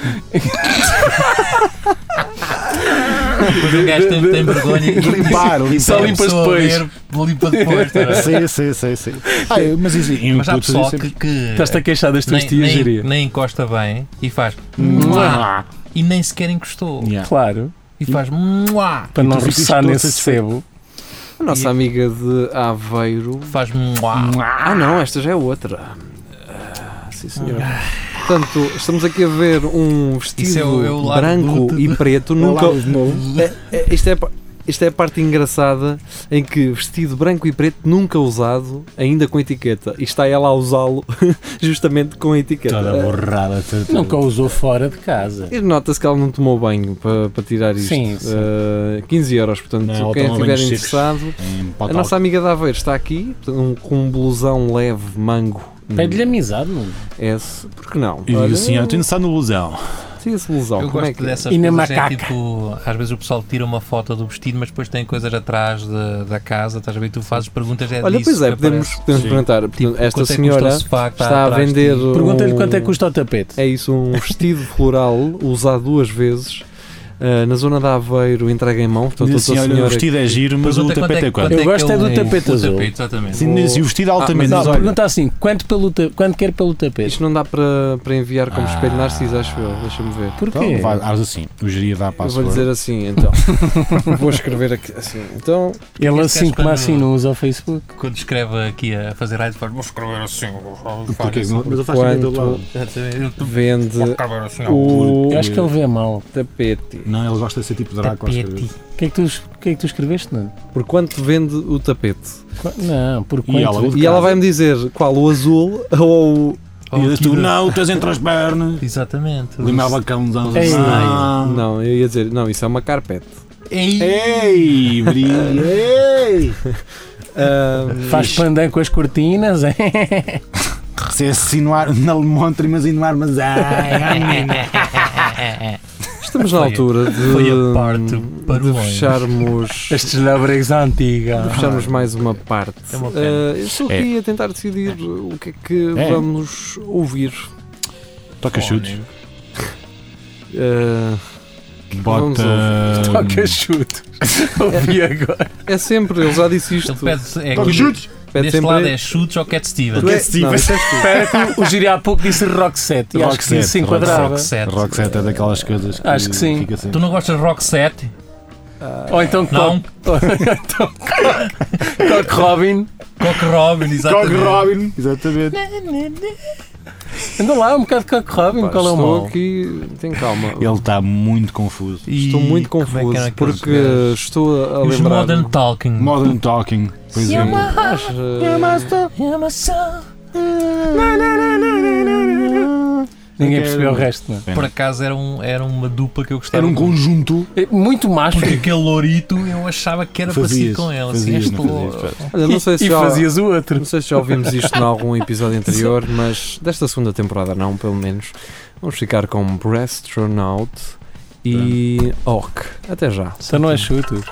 Depois o gajo tem vergonha e Só a limpas pessoa depois. ver, limpa depois. tá bem? Sei. Mas isso Mas há pessoal que Estás-te a queixar das tuas tias, diria. nem encosta bem e faz e nem sequer encostou. Claro. E faz muá, Para não tu ficas roçar todo nesse satisfeito. sebo. A nossa amiga de Aveiro... faz muá. Ah não, esta já é outra. Sim senhora. Portanto, estamos aqui a ver um vestido Isso é o lado branco do- e preto. Nunca... Isto é a parte engraçada em que vestido branco e preto nunca usado, ainda com etiqueta. E está ela a usá-lo justamente com a etiqueta. Toda borrada. Nunca usou fora de casa. E nota-se que ela não tomou banho para tirar isto. Sim, sim. 15 euros, portanto, Não, quem toma estiver banhos interessado. A nossa amiga de Aveiro está aqui, com um blusão leve, mango. Pede-lhe amizade, não? Esse, porque não? E digo assim, eu estou interessado no blusão. Sim, esse blusão, Eu como é gosto que é? dessas E na coisas, macaca. tipo, às vezes o pessoal tira uma foto do vestido, mas depois tem coisas atrás da casa, estás a ver? Tu fazes perguntas, Olha, disso pois é, que podemos aparece. perguntar. Tipo, Esta quanto é que senhora custa o sofá que está a atrás de vender. ti? Pergunta-lhe quanto é que custa o tapete. É isso, um vestido floral usado 2 vezes Na zona de Aveiro, entrega em mão. Portanto, Diz assim, a olha, o senhora vestido é giro, mas o Pergunta tapete é quanto? Eu gosto é do o tapete azul. tapete, exatamente. Sim, se o vestido altamente. Não, mas olha, pergunta assim, quanto quer pelo tapete? Isto não dá para enviar como espelho Narciso, acho eu. Deixa-me ver. Porquê? então, vai assim, o geria dá para a Eu vou sua. dizer assim, então. Vou escrever aqui assim. Então, Ele Esse assim gajo como quando- assim não usa o Facebook. Quando escreve aqui a fazer rádio, faz, vou escrever assim. Porque, Faz mas eu faço aqui do quanto lado. assim. vende Vou escrever assim. o Eu acho que ele vê mal. tapete? Não, ele gosta de ser tipo Draco. acho que- O que é que tu escreveste, não? Por quanto vende o tapete? Não, por E ela, quanto? o- E ela vai-me dizer qual, o azul ou E tu, não, estás entre as pernas. Exatamente. Limava cãozão. Ei. Não, eu ia dizer, não, isso é uma carpete. Ei, brilha. Ei. Faz pandan com as cortinas, é? Se insinuar, não lhe montre, mas insinuar, mas Estamos na altura de, Foi a parte para de longe. fecharmos, Estes labregos antigos. de fecharmos mais uma parte. É uma pena. Eu estou aqui a tentar decidir o que é que É. vamos ouvir. toca chutes. Vamos Bota. Toca chute. Ouvi agora. É sempre, ele já disse isto. Ele pede, é Toca aqui, chutes. Pede deste sempre. lado é chutes ou Cat Steven. Tu é- Cat Stevens. não, isso és tu. Espera que o Giri há pouco disse Rock 7 e acho que isso se enquadrava. Rock 7. Rock set é daquelas coisas que Acho que sim. fica assim. Tu não gostas de Rock 7? Ou então Não? Cock Robin. Cock Robin, Dog exatamente. Robin. Exatamente. Anda lá, um bocado de Cock Robin, Pá, qual é o estou mal? aqui, tem calma. Ele está muito confuso. Estou muito Como é que confuso eram aqueles porque gajos? estou a E os lembrar. Modern Talking. Modern Talking, por exemplo. Mas, Ninguém percebeu o resto, não. Por acaso era uma dupla que eu gostava. Era um muito. conjunto. É muito macho. Porque aquele lourito eu achava que era parecido com ele. Assim, fazias, este não louro. fazias. olha, não sei se E já, fazias o outro. não sei se já ouvimos isto em algum episódio anterior, mas desta segunda temporada não, pelo menos. Vamos ficar com Breastronaut e Orc. Até já. Só não é chute.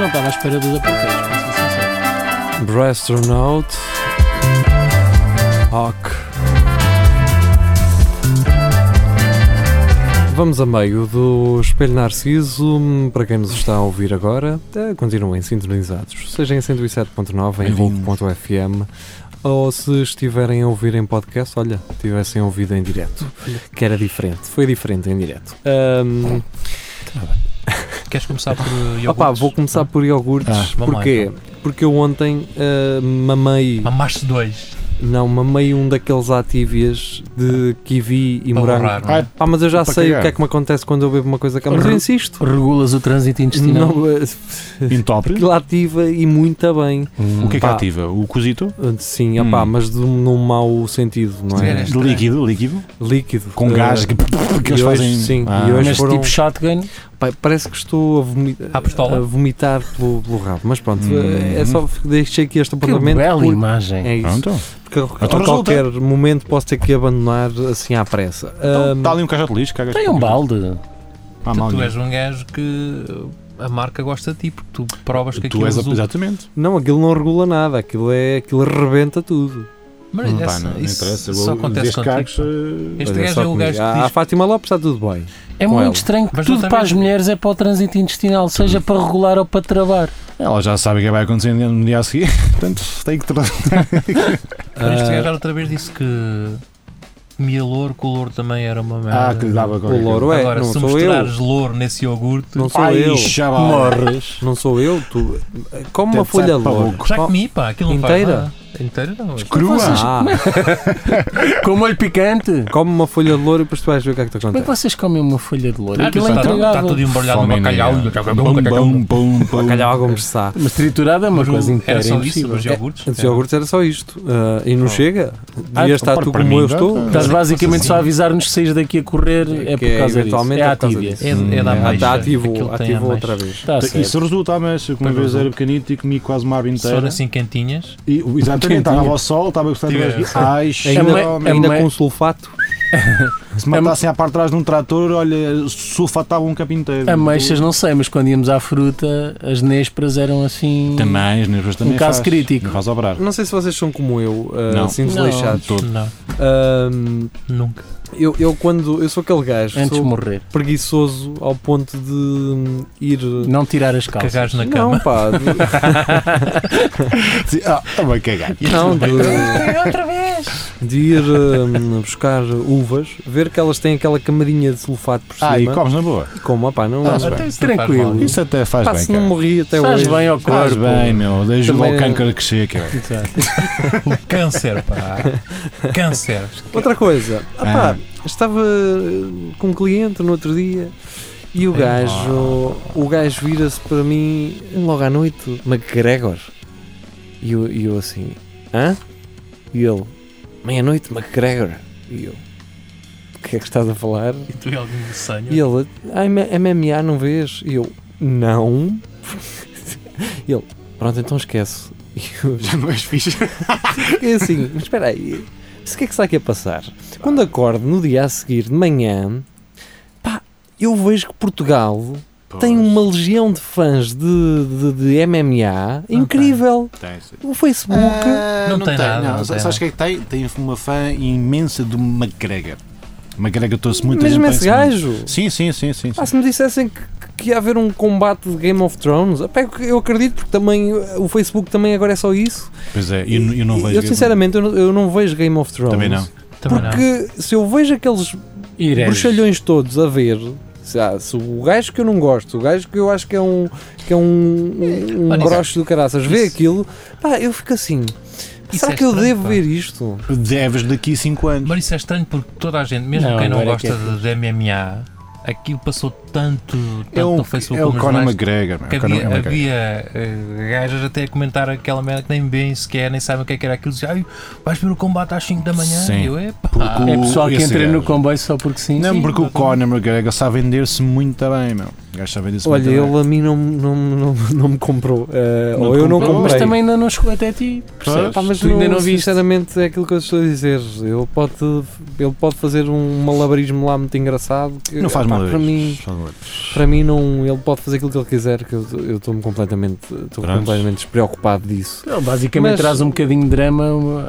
não estava à espera dos aponteiros, para ser sincero. Brastronaut. Ok. Vamos a meio do Espelho Narciso. Para quem nos está a ouvir agora, continuem sintonizados. Seja em 107.9, em RUC.fm, ou se estiverem a ouvir em podcast, olha, tivessem ouvido em direto, que era diferente. Foi diferente em direto. Queres começar por iogurtes? Opa, vou começar por iogurtes. vamos lá, Porquê? Porque eu ontem mamei... Mamaste 2. Não, mamei um daqueles Activias de kiwi e Para morango. borrar, não é? Mas eu já Para sei cagar. o que é que me acontece quando eu bebo uma coisa cá. Mas eu insisto. Regulas o trânsito intestinal. Não, Entope? aquilo ativa e muito bem. O que é que Pá. ativa? O cozito? Sim, opá, mas num mau sentido, não é? Sim, De líquido? Líquido. Com gás que eles e hoje, fazem. sim, Ah. e hoje Mas foram, tipo shotgun, pá, parece que estou À pistola? a vomitar pelo rabo. Mas pronto, é só deixei aqui este que apontamento. bela porque- imagem. É isso. Pronto. Porque a Então qualquer momento posso ter que abandonar assim à pressa. Está ali um caixote de lixo. cagas Tem por- um balde. Ah, mal Tu nenhum. és um gajo que a marca gosta de ti, porque tu provas que Tu aquilo és resulta. exatamente. Não, aquilo não regula nada, aquilo rebenta tudo. Mas Pá, essa, não isso interessa. só acontece contigo. Cagos, Este Olha, gajo só é o comigo. gajo que A diz... Fátima Lopes está tudo bem. É Com muito ela. estranho que Mas tudo não para as sabes- mulheres é para o trânsito intestinal, seja para regular ou para travar. Ela já sabe o que vai acontecer no dia a seguir. Portanto, tem que trazer. Mas este gajo outra vez disse que comia louro, que o louro também era uma merda. Que lhe dava O louro é, Agora, não se sou eu. misturares louro nesse iogurte... Não sou eu. chaval. Morres. Não sou eu. Tu. Como uma Tete folha sai de para louro. boco. Já comi, pá, aquilo não Inteira? faz nada. Inteira não. mas- Crua. Ah, Com molho picante. come uma folha de louro e depois tu vais ver o que é que te Como é que acontece. vocês comem uma folha de louro? Ah, Aquilo é está intragável. tudo embrulhado no Fome bacalhau. O bacalhau como está. Mas triturada é uma Mas coisa inteira. era só isso, impossível. os iogurtes? Antes de iogurtes era só isto. E não chega. Ah, Devia estar para tu mim como eu já estou. está. Estás basicamente só a avisar-nos que saís daqui a correr é Que por causa disso. eventualmente É é por causa átívia. disso. É da ameixa. Está ativo Aquilo tem ativou ameixa. outra vez. Está certo. Isso resulta, mas uma Pois vez não. era pequenito e comi quase uma árvore Se for inteira. assim quentinhas, E, exatamente, estava ao sol, estava a gostar de Tive- Ai, Ainda com sulfato. se matassem à parte de trás de um trator, olha, sulfatava um campo inteiro. Ameixas não sei, mas quando íamos à fruta, as nésperas eram assim... Também, as nervos também caso faz. crítico. Faz obrar. Não sei se vocês são como eu, Não. assim Não. desleixados. não, nunca. Eu quando eu sou aquele gajo, Antes de sou morrer. preguiçoso ao ponto de ir. Não tirar as calças. Cagares na Não, cama. pá, Estava a cagar. não, Outra vez! de ir buscar uvas, ver que elas têm aquela camadinha de sulfato por Ah, e cima. comes na boa. E como, opá, não. Faz pá, bem. Isso não faz Tranquilo. mal. Isso até faz pá, bem, se não cara. morri até Faz hoje. bem ao Faz corpo. bem, meu. Ajuda Também- ao câncer a crescer, cara. Câncer, pá. Câncer. Outra coisa, Ah. estava com um cliente no outro dia e o gajo vira-se para mim logo à noite, McGregor. E eu assim, hã? E ele, meia-noite, McGregor. E eu, o que é que estás a falar? E tu e algum desenho? E ele, MMA não vês? E eu, não. E ele, pronto, então esquece. E eu Já não és fixe. fiquei assim, mas espera aí, mas o que é que está aqui a passar? Quando acordo no dia a seguir, de manhã, pá, eu vejo que Portugal tem uma legião de fãs de MMA incrível. O Facebook... Não tem nada, não tem Sabes o que é que tem? Tem uma fã imensa do McGregor. McGregor trouxe muita mesmo gente. esse para gajo. Sim. Se me dissessem que ia haver um combate de Game of Thrones, eu acredito, porque também o Facebook também agora é só isso. Pois é, eu não vejo. Eu sinceramente eu não vejo Game of Thrones. Também não. Também não. Porque se eu vejo aqueles bruxalhões todos a ver, se o gajo que eu não gosto, o gajo que eu acho que é um Olha, broche do caraças, vê isso- aquilo, pá, eu fico assim. Isso Será é que eu estranho, devo pá. ver isto? Deves daqui a 5 anos. Mas isso é estranho porque toda a gente, mesmo Não, quem não agora é que gosta é de MMA, aquilo passou tanto É o, no Facebook é o como nos Conor jornais, McGregor. meu. que Conor havia, McGregor. gajas até a comentar aquela merda que nem bem sequer, nem sabem o que é que era aquilo. Dizem, ai, vais ver o combate às 5 da manhã? Sim. E eu, epá. Porque É pessoal que esse entra no gajo. comboio só porque sim. Não, Sim, porque o exatamente. Conor McGregor sabe vender-se muito bem, meu. O gajo sabe vender-se Olha, muito bem. ele a mim não me comprou. Não Ou eu não comprou, comprei. Mas também ainda não chegou até ti. Pois. Pá, mas Tu ainda não viste. sinceramente é aquilo que eu estou a dizer. Ele pode fazer um malabarismo lá muito engraçado. Que, Não faz pá, mal. para mim. Para mim, não, ele pode fazer aquilo que ele quiser, que eu estou completamente despreocupado disso. Não, basicamente Mas- traz um bocadinho de drama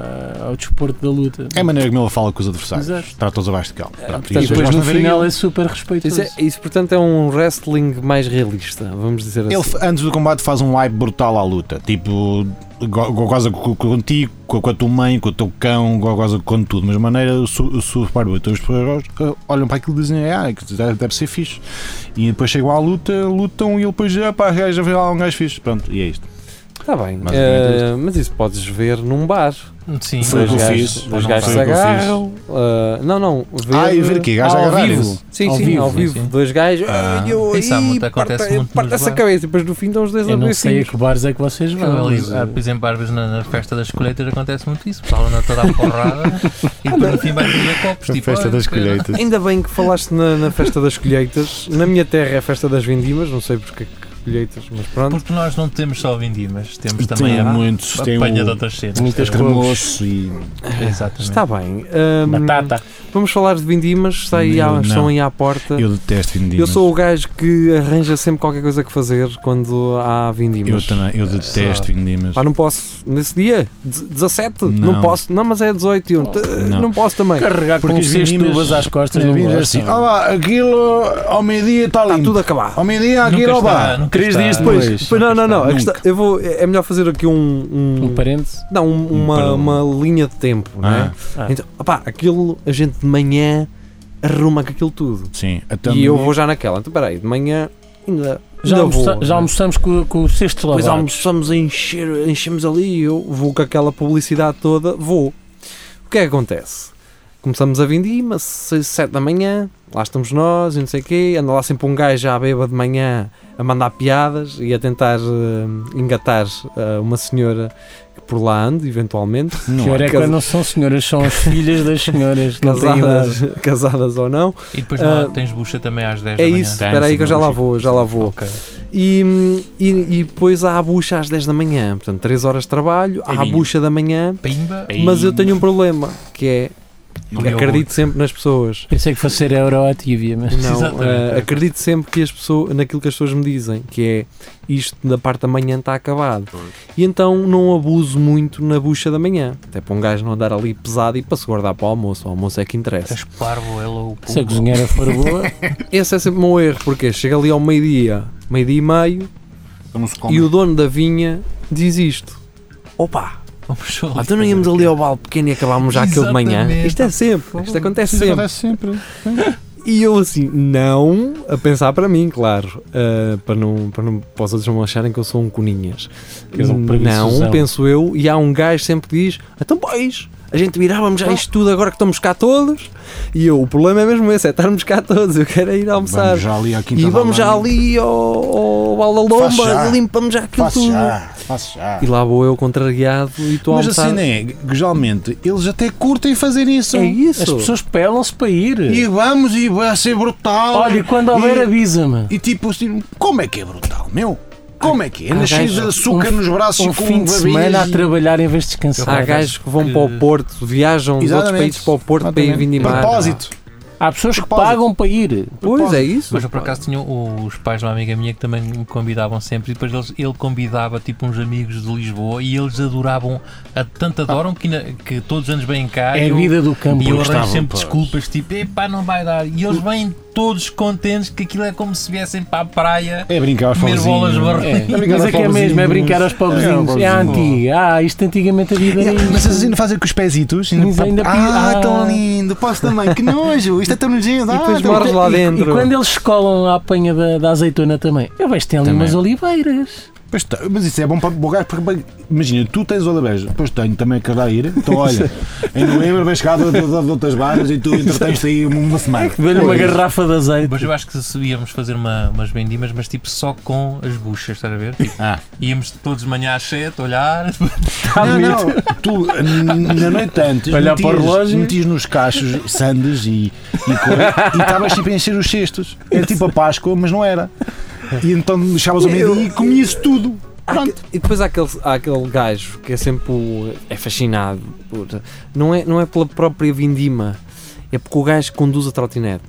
ao desporto da luta. É a maneira como ele fala com os adversários. Exato. Trata-os abaixo de cal. portanto, E depois no final é super respeitoso. Isso, portanto, é um wrestling mais realista, vamos dizer assim. Ele, antes do combate, faz um hype brutal à luta. Tipo, goza contigo, com a tua mãe, com o teu cão, goza com tudo. Mas de maneira super boa. Então as pessoas olham para aquilo e dizem, que deve ser fixe. E depois chegam à luta, lutam e ele depois diz, já vê lá um gajo fixe. Pronto, e é isto. Está bem, Basicamente mas isso podes ver num bar. Sim, Foi o que eu Dois fiz. gajos se Foi o que eu agarram. Não, E ver aqui, gajos a ao agarrarem-se. vivo. Sim, Ao sim, vivo, ao vivo. sim. Dois gajos. Isso há muito, acontece muito Parte nos essa bares. cabeça e depois no fim estão os dois a Eu não ver sei a filmes. que bares é que vocês vão. mas, Por exemplo, às vezes na festa das colheitas acontece muito isso. O pessoal anda toda a porrada e depois no fim vai fazer copos. A Tipo, festa olha, das cara. colheitas. Ainda bem que falaste na festa das colheitas. Na minha terra é a festa das vindimas, não sei porque colheitas, mas pronto. Porque nós não temos só vindimas, temos Tem também a muitos, tem apanha de o outras cenas. Muitas cremoço e... Exatamente. Está bem. Batata. Vamos falar de vindimas, estão aí à porta. Eu detesto vindimas. Eu sou o gajo que arranja sempre qualquer coisa que fazer quando há vindimas. Eu também, eu detesto vindimas. Pá, não posso, nesse dia, 17, Não. não posso, não, mas é 18, eu não posso também. Carregar com Porque um as cesto de vindimas- uvas às costas não Vindimas gosto. assim, aquilo ao meio-dia está Está limpo. tudo acabado. Ao meio-dia Nunca aquilo está, vai. nunca 3 está. dias Depois, depois. não. A Nunca. questão, é melhor fazer aqui Um parêntese. não, Perdão. uma linha de tempo, não é? Ah. Então, opá, aquilo, a gente de manhã arruma com aquilo tudo. Sim, E eu vou já naquela. Então, peraí, de manhã ainda Já, vou. já almoçamos com o cesto Depois lavado. almoçamos a enchemos ali e eu vou com aquela publicidade toda, vou. O que é que acontece? Começamos a vindima, 6, 7 da manhã, lá estamos nós e não sei o quê, anda lá sempre um gajo já à bêbada de manhã a mandar piadas e a tentar engatar uma senhora que por lá anda, eventualmente, Pior é Casa- quando não são senhoras, são as filhas das senhoras. Não têm idade. casadas ou não. E depois lá tens bucha também às 10 É da manhã. isso, espera aí que eu já lá vou. Ok. E depois há a bucha às 10 da manhã, portanto 3 horas de trabalho, há a vinho. bucha da manhã, Pimba. mas eu tenho um problema, que é, Não é acredito sempre nas pessoas. Pensei que fosse ser a Euroativia, mas Não, Exatamente. acredito sempre que as pessoas, naquilo que as pessoas me dizem, que é isto da parte da manhã está acabado. E então não abuso muito na bucha da manhã, até para um gajo não andar ali pesado e para se guardar para o almoço é que interessa. És parvo, hello, se a cozinheira for boa, Esse é sempre o meu erro, porque chega ali ao meio-dia e meio, e o dono da vinha diz isto: opa, então não íamos ali ao balde pequeno e acabámos já aquilo de manhã. Exatamente. Isto é sempre, isto acontece Isso sempre. acontece sempre. E eu assim, não, a pensar para mim, claro, para os outros não acharem que eu sou um coninhas. Que és um preguiçosão. Não, penso eu, e há um gajo sempre que diz, então pois, a gente virávamos já isto tudo agora que estamos cá todos, e eu, o problema é mesmo esse, é estarmos cá todos, eu quero é ir almoçar. Vamos já ali à Quinta E da vamos já Almada. ali ao Alda Faço já. Lomba, limpamos já aquilo Faço tudo. faço já. E lá vou eu contrariado e estou a Mas almoçar. assim, né? Geralmente eles até curtem fazer isso. É isso. as pessoas pelam-se para ir. E vamos e vai ser brutal. Olha, e quando houver, E- avisa-me. E tipo assim, como é que é brutal, meu? Como é que é? há Anda cheio de gajos- açúcar nos braços Um e com fim de babinhas semana a e- trabalhar em vez de descansar. Há gajos que vão para o Porto, viajam dos outros Exatamente. países para o Porto para ir Exatamente. vindimar. Propósito. Há pessoas que Propósito. pagam para ir. Pois é isso. Mas eu por acaso tinha os pais de uma amiga minha que também me convidavam sempre e depois ele convidava tipo uns amigos de Lisboa e eles adoravam, tanto adoram que todos os anos vêm cá É e a vida do campo. eu arranjo gostavam, sempre pois. desculpas tipo, epá, não vai dar. E eles vêm todos contentes que aquilo é como se viessem para a praia É brincar aos comer bolas pobrezinhos. barrinhas. É, mas é que é mesmo, é brincar aos pobrezinhos. É a antiga. Isto antigamente a vida era Yeah, mas isto. vocês ainda fazem com os pezitos? Mas ainda tão lindo, posso também. Que nojo, isto é tão nojento. E depois tão- moras lá E dentro. quando eles escolam a apanha da azeitona também, eu vejo que tem ali Também. umas oliveiras. Pois tá, mas isso é bom para o gajo, porque imagina, tu tens oliveiras, depois tenho também que dar ir, então olha, em novembro vens cá de outras bandas e tu entretens aí uma semana. Dou-lhe uma garrafa de azeite. Mas eu acho que se íamos fazer umas vendimas, mas tipo só com as buchas, estás a ver? Tipo, íamos todos de manhã às 7 olhar. Não, tu na noite antes Olhar para o relógio. metias nos cachos sandes e estavas sempre a encher os cestos. Era tipo a Páscoa, mas não era. E então deixavas ao meio e comias tudo. Pronto. E depois há aquele gajo que é sempre é fascinado não é pela própria vindima, é porque o gajo conduz a trotinete.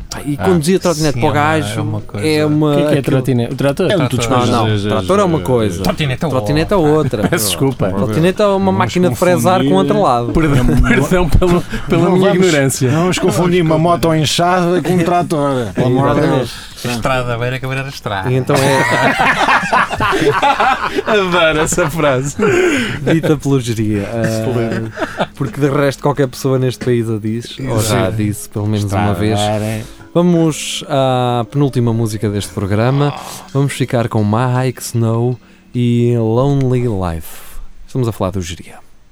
E conduzir a trotinete sim, para o é uma- gajo é uma coisa. é uma. O que é aquilo- trotinete? O trator? É um tudo Trator é uma coisa. Trotinete é outra. Peço desculpa. Trotinete é uma Vamos máquina de fresar com outro lado. Perdão pela Não minha vamos- ignorância. Não vamos confundir uma moto enxada com um trator. Pelo amor de Deus. A estrada, a beira que a beira da estrada. E então é Adoro essa frase. dita pelo geria. Porque de resto qualquer pessoa neste país a diz, ou já a disse pelo menos uma vez. Vamos à penúltima música deste programa. Vamos ficar com Mike Snow e Lonely Life. Estamos a falar do geria.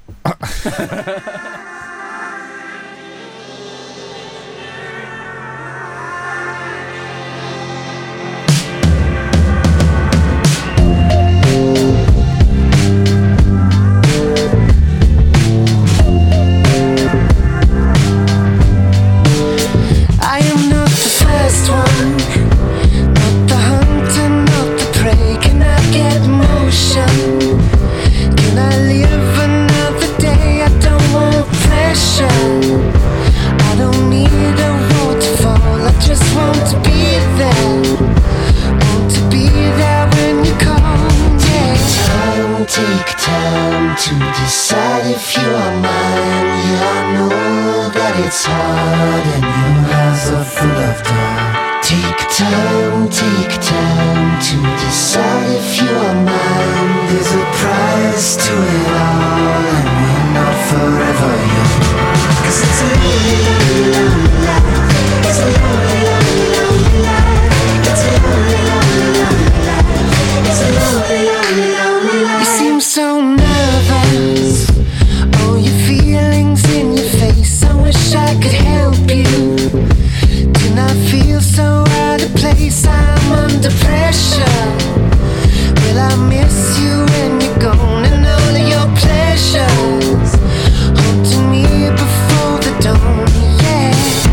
I am not the first one, not the hunter, not the prey. Can I get motion? Can I live another day? I don't want pressure. I don't need a waterfall. I just want to be there. Want to be there when you call. Yeah. Take time to decide if you are mine. Yeah, I know that it's hard and your eyes are full of doubt. Take time to decide if you are mine. There's a price to it all, and we're not forever young. 'Cause it's a lonely, lonely, lonely life. It's a lonely, lonely, lonely life. It's a lonely, lonely, lonely life. It's a lonely, lonely, lonely life. You seem so nervous. All your feelings in your face. I wish I could help you. Do not feel so out of place. I'm under pressure. Will I miss you when you're gone? And all of your pleasures haunting me before the dawn. Yeah.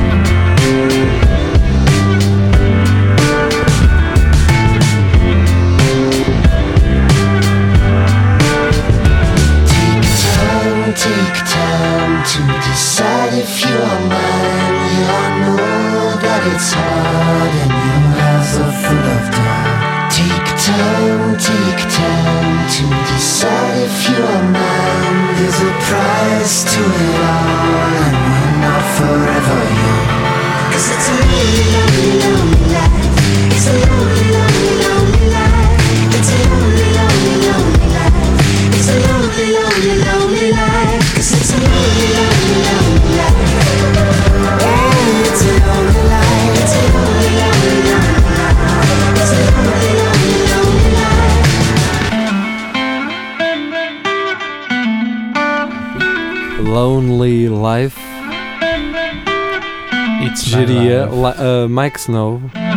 Take time to decide if you are mine. Yeah, I know that it's hard and your eyes are full of doubt. Take time to decide if you are mine. There's a price to it all, and we're not forever young. 'Cause it's a lonely, lonely, lonely life. It's a lonely, lonely, lonely life. It's a lonely, lonely, lonely life. It's a lonely, lonely, lonely life. 'Cause it's a lonely, lonely, lonely life. Yeah, it's a lonely life. It's a lonely, lonely, lonely life. It's a lonely, lonely, lonely life. Lonely Life. It's Geria, my life. Mike Snow.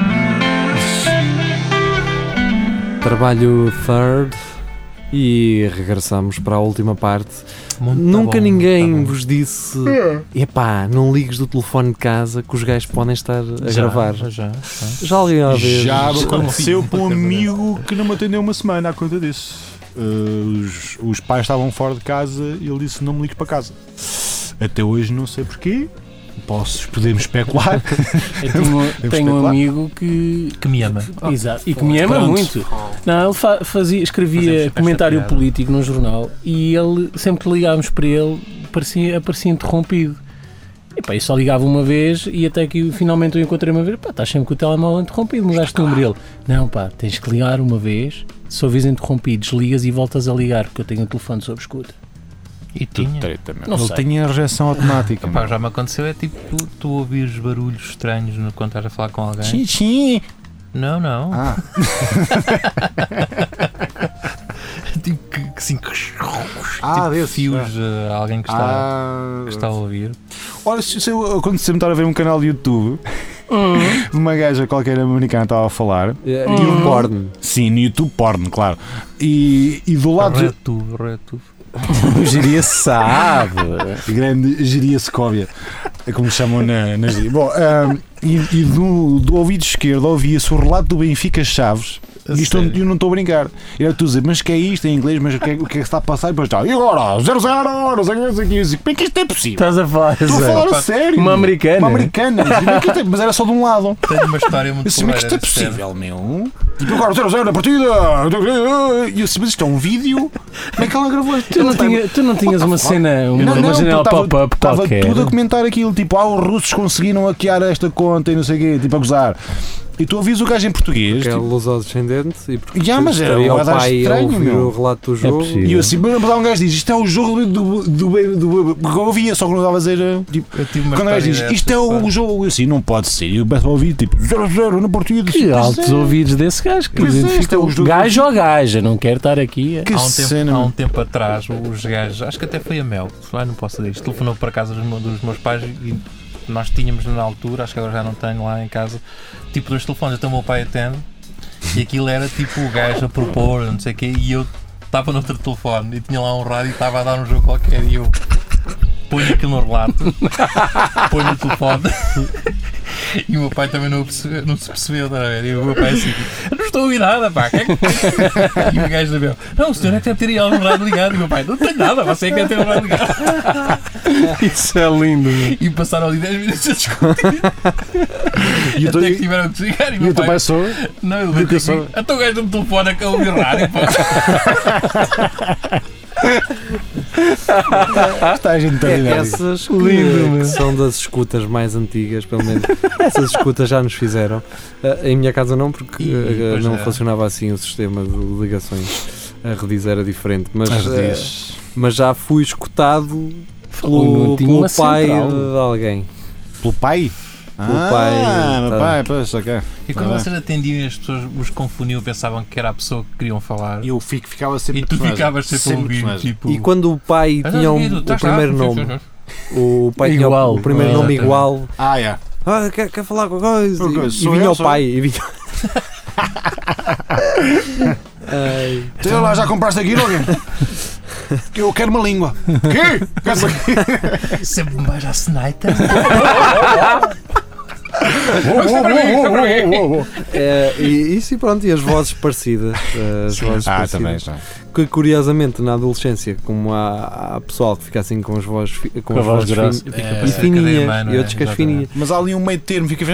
Trabalho third. E regressamos para a última parte. Muito Nunca bom, ninguém tá bom. vos disse: epá, não ligues do telefone de casa que os gajos podem estar a Já, gravar. Já. Alguém a ver? Já aconteceu com um amigo que não me atendeu uma semana à conta disso. Os pais estavam fora de casa e ele disse: não me ligues para casa. Até hoje não sei porquê. Podemos especular. Eu tenho um amigo que me ama. Exato, e que me ama Pronto. muito. Não, ele escrevia Fazemos comentário esta piada. político no jornal e ele, sempre que ligávamos para ele, aparecia interrompido. E pá, eu só ligava uma vez e até que finalmente eu encontrei uma vez. Pá, estás sempre com o telemóvel interrompido, mudaste o número. Ele: não, pá, tens que ligar uma vez. Se ouvis interrompido, desligas e voltas a ligar, porque eu tenho o telefone sob escuta. E tinha. Não Ele sei. tinha rejeição automática. Epá, já me aconteceu, é tipo tu ouvires barulhos estranhos quando estás a falar com alguém. Sim, sim. Não, não. Ah, Tipo que assim, Ah, tipo desses, fios a alguém que está a ouvir. Olha, se eu aconteceu-me estar a ver um canal de YouTube de uma gaja qualquer americana estava a falar. E o porn. Sim, no YouTube porn, claro. E do lado Reto. O Geria sabe. grande Geria Secóvia, é como chamam na Geria. Bom, e do ouvido esquerdo ouvia-se o relato do Benfica Chaves Isto eu não estou a brincar. Era tu dizer, mas que é isto em inglês, mas o que é que se está a passar? E depois está, e agora? 0-0, não sei o que. Como é que isto é possível? Estás a falar, Estou a falar a sério. Uma americana. Uma americana. Mas era só de um lado. Tenho uma história muito Como é que isto é porreira desse possível, meu? Tipo, agora 0-0 na partida. E eu disse, mas isto é um vídeo? Como é que ela gravou isto? Tu não tinhas uma cena, uma janela pop-up Estava qualquer? tudo a comentar aquilo, tipo, os russos conseguiram hackear esta conta e não sei o quê, tipo, a gozar. E tu aviso o gajo em português. Que é Tipo, luso-descendente e porque mas era estaria um o bocado pai a estranho, ouvir meu. o relato do jogo. possível. e eu assim, mas um gajo diz, isto é o jogo do porque eu ouvia, só que não estava a dizer, tipo, Eu tive uma quando o gajo diz, história isto é dessas, o jogo, eu assim, não pode ser. E eu começo a ouvir, tipo, 0-0 na partida. Que altos ouvidos desse gajo que Pois é, identifica isto é os dois- gajo ou gaja, não quero estar aqui. Que Há cena, um tempo atrás, os gajos, acho que até foi a Mel, não posso dizer isto, telefonou para a casa dos meus pais e nós tínhamos na altura, acho que agora já não tenho lá em casa, tipo 2 telefones, então o meu pai atende e aquilo era tipo o gajo a propor, não sei o quê, e eu estava no outro telefone e tinha lá um rádio e estava a dar um jogo qualquer e eu ponho aquilo no relato, ponho no telefone. E o meu pai também não se percebeu, tá a ver? E o meu pai assim, eu não estou a ouvir nada, pá. E o gajo sabeu, não, o senhor é que deve ter aí algum rádio ligado. E o meu pai, não tenho nada, você é que deve ter um rádio ligado. Isso é lindo. E passaram ali 10 minutos a discutir. E Até que tiveram de desligar. E o o meu teu pai, pai sou? não, ele veio comigo, até o gajo não me telefona que eu ouvi rádio, pá. Está a gente Essas que são das escutas mais antigas, pelo menos essas escutas já nos fizeram. Em minha casa não, porque Pois não é. funcionava assim o sistema de ligações. A Rediz era diferente, mas já fui escutado Não tinha pelo uma pai central. de alguém. Pelo pai? pai, meu pai, pois, ok. E quando Tá bem. vocês atendiam e as pessoas os confundiam, pensavam que era a pessoa que queriam falar. E eu ficava sempre E tu personagem. ficavas sempre a ouvir, personagem. tipo... E quando o pai "Ah, tinha não, o estás lá?" primeiro nome, o pai tinha Igual. o primeiro nome Exatamente. igual. Ah, é. Quer falar com a coisa? Com a coisa. E Sou vinha eu, o sou pai. E vinha... Ai, Então lá, já compraste aquilo alguém? Eu quero uma língua. Quê? Queres aqui? Sempre me vais à senaita. e isso e pronto, e as vozes parecidas. As vozes parecidas. também. Que curiosamente na adolescência, como há pessoal que fica assim com as vozes Com a voz grossa. e fininhas, e outros que as fininhas. Mas há ali um meio termo, fica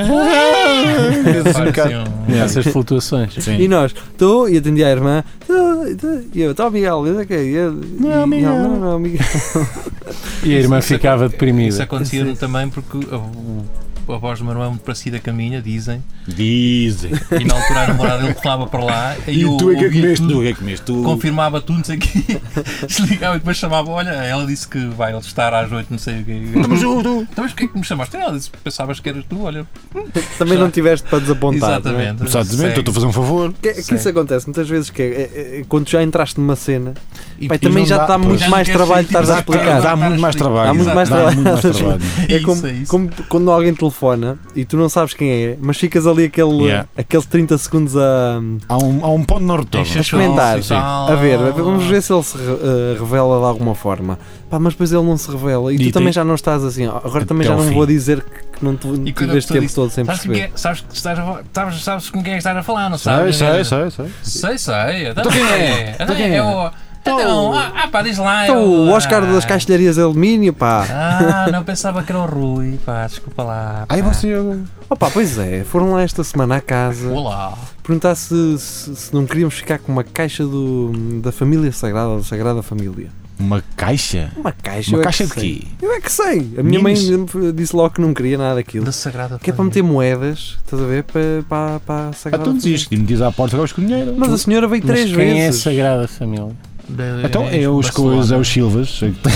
Essas flutuações. E nós, estou e atendi à irmã, e eu, estou Miguel, eu, okay, Não, Miguel. não, Miguel. E a irmã ficava deprimida. Isso acontecia também porque a voz do meu irmão é muito parecida com a minha, dizem. Dizem. E na altura a namorada ele falava para lá E eu tu é que ouvia comeste, tudo, tu é que comeste. Tu... confirmava tudo, não sei o quê. Desligava e depois chamava, olha, ela disse que vai estar às 8, não sei o quê. Então, mas porquê que me chamaste? Ela disse, pensavas que eras tu, olha. Também não tiveste para desapontar. Exatamente. Exatamente, estou a fazer um favor. Que isso acontece muitas vezes, que é quando já entraste numa cena, E pai, e também não já dá- está muito já mais não queres trabalho de sentir- estares a explicar. Dá muito mais trabalho. Há muito mais Dá trabalho. muito mais trabalho. É Isso, como, é isso. como quando alguém telefona e tu não sabes quem é, mas ficas ali aqueles 30 segundos a Há um ponto no retorno. Enche- experimentar, Sim. a ver, vamos ver se ele se revela de alguma forma. Pá, mas depois ele não se revela e tu E também tem- já não estás assim, ó, agora também Até já ao não fim. vou dizer que não E quando a tive este pessoa tempo diz, todo sem sabes perceber. sabes com quem é que estás a falar, não sabes? Sei. Então quem é? Então quem é? Então, pá, diz lá. Então, o Oscar das caixilharias de alumínio, pá. Não pensava que era o Rui, pá, desculpa lá. Aí pá. você. Opa, pois é, foram lá esta semana à casa Olá. perguntar se não queríamos ficar com uma caixa da família sagrada, da Sagrada Família. Uma caixa? Uma caixa? Uma eu é caixa que de sei. quê? Eu é que sei. A minha mãe disse logo que não queria nada daquilo. Da Sagrada Que é para meter moedas, estás a ver? Para a Sagrada Então Família. diz que me diz à porta que eu com dinheiro. Mas a senhora veio Mas 3 quem é a vezes. Sagrada Família? Então é os coisas, é os Silvas.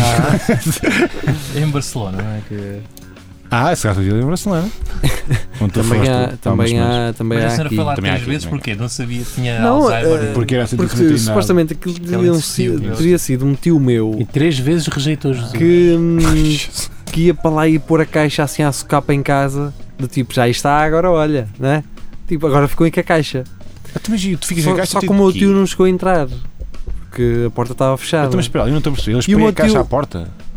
Em Barcelona, não é? Que... Esse gato em Barcelona. Também há Mas a senhora aqui. foi lá Também há 3 aqui, vezes, também. porquê? Não sabia, tinha Não, Alzheimer. Porque era essa Porque diferente. supostamente aquilo teria sido um tio meu E 3 vezes rejeitou Jesus. que ia para lá e pôr a caixa assim à socapa em casa, do tipo, já está, agora olha, né? Tipo, agora ficou em que a caixa. Mas tu ficas em caixa. Só como o tio não chegou a entrar, porque a porta estava fechada. Mas espera, eu não estou a perceber. Eles E o põem meu a caixa tio- à porta.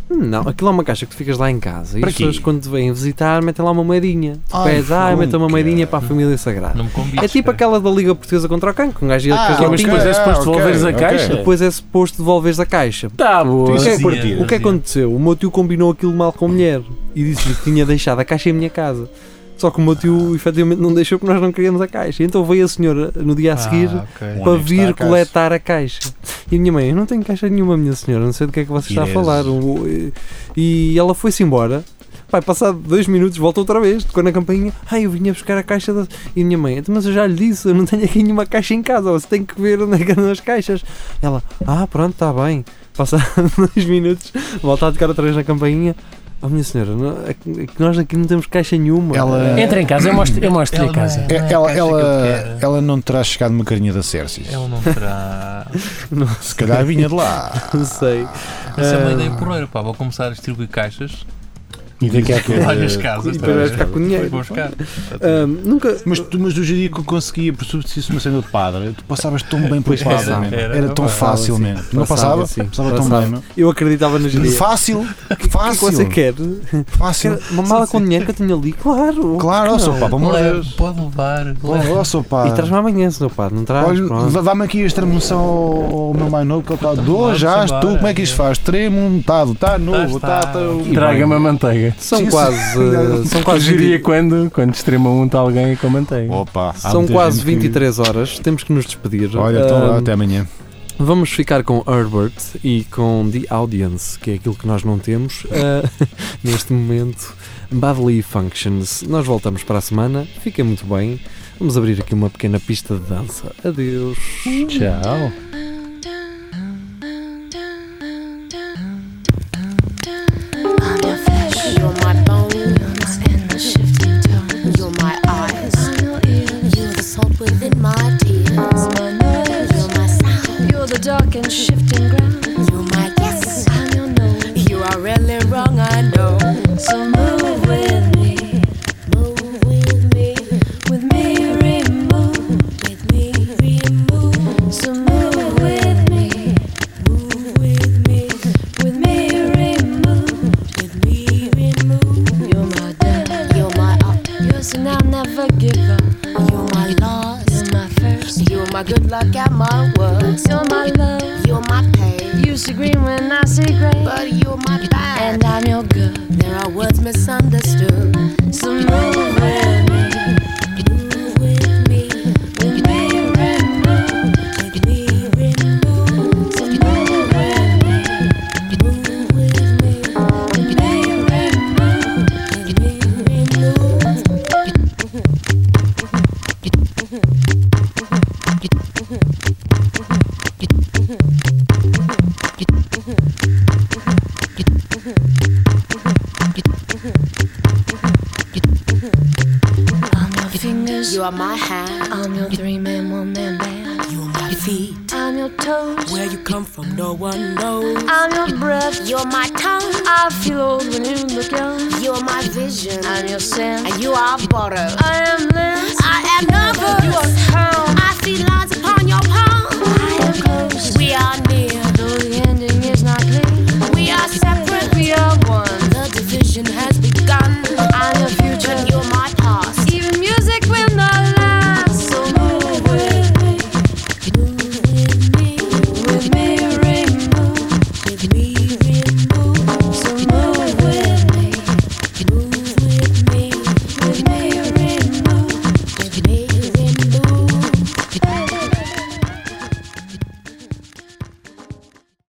Não, aquilo é uma caixa que tu ficas lá em casa e Para as pessoas quê? quando te vêm visitar metem lá uma moedinha. Tu Ai, pedes, mete uma moedinha para a família sagrada. Não me convides. É tipo cara. aquela da Liga Portuguesa contra o Cancro, um gajo ia de Mas casaltinho, depois é suposto devolveres a caixa? depois é suposto devolveres a caixa. Tá boa. Isso é Sim, partido. O que aconteceu? O meu tio combinou aquilo mal com a mulher e disse-lhe que tinha deixado a caixa em minha casa. Só que o meu tio efetivamente não deixou porque nós não queríamos a caixa. Então veio a senhora no dia a seguir ok. para Onde é que vir está a caixa? coletar a caixa. E a minha mãe, eu não tenho caixa nenhuma, minha senhora, não sei do que é que você está a Irese. falar. E ela foi-se embora. Pai, passado 2 minutos, volta outra vez, tocou na campainha. Eu vinha buscar a caixa da... E a minha mãe, mas eu já lhe disse, eu não tenho aqui nenhuma caixa em casa, você tem que ver onde é que andam as caixas. Ela, pronto, está bem. Passado 2 minutos, volta a tocar outra vez na campainha. Minha senhora, é que nós aqui não temos caixa nenhuma. Entra em casa, eu mostro-lhe a casa. Ela não terá chegado uma carinha da Cersei. Ela não terá. Se calhar vinha de lá. Não sei. Isso é uma ideia porreira, pá. Vou começar a distribuir caixas E daqui a pouco. várias casas. E depois vais ficar com dinheiro. Vou buscar. Nunca... Mas tu hoje em dia que conseguia, por se isso uma cena de padre, tu passavas tão bem pelo Pois padre, passava. man. Era Era tão passava, fácil, sim. man. Não passava? Sim, Passava tão passava. bem, meu. Eu acreditava na geria. Fácil, O que é que fácil. você quer? Fácil. Uma mala com dinheiro que eu tenho ali? Claro. Claro, ó, Não. seu pá, pelo amor de Deus. Pode levar. Ó, seu pá. E traz-me amanhã, senhor padre, não traz? Olha, Pronto. dá-me aqui a extremação ao meu mais novo, que ele está Vamos já, embora. tu, como é que isto faz? Tremo, montado, está novo, Está. está. Traga-me a manteiga. São Sim, quase... São quase Geria quando extrema um alguém com manteiga. Opa, há São muita quase gente que- 23 horas, temos que nos despedir. Olha, então até amanhã. Vamos ficar com Herbert e com The Audience, que é aquilo que nós não temos neste momento. Badly Functions. Nós voltamos para a semana. Fiquem muito bem. Vamos abrir aqui uma pequena pista de dança. Adeus. Tchau. You're my bones and the shifting tones. You're my eyes. You're the salt within my tears. You're my sound. You're the dark and shifting ground. You're my yes. I'm your no. You are really wrong, I know. So move with me. Move with me. With me, remove. With me, remove. So move with me. Move with me. With me, remove. With me, remove. You're my death. You're my up. You're so I'll never give up. You're my loss. You're my first. You're my good luck and my worst. You're my love. You're my pain. You see green when I see gray. But you're my bad. And I'm your good. There are words misunderstood. So move with me. Move with me. With me, remove. With me, remove. So move with me. Move with me. With me, remove. With me, remove. I'm your fingers. You are my hand. I'm your 3-man, 1-man band. You're my feet. I'm your toes. Where you come from, no one knows. I'm your breath. You're my tongue. I feel old when you look young. You're my vision. I'm your scent. And you are butter. I am this. I am nervous. You are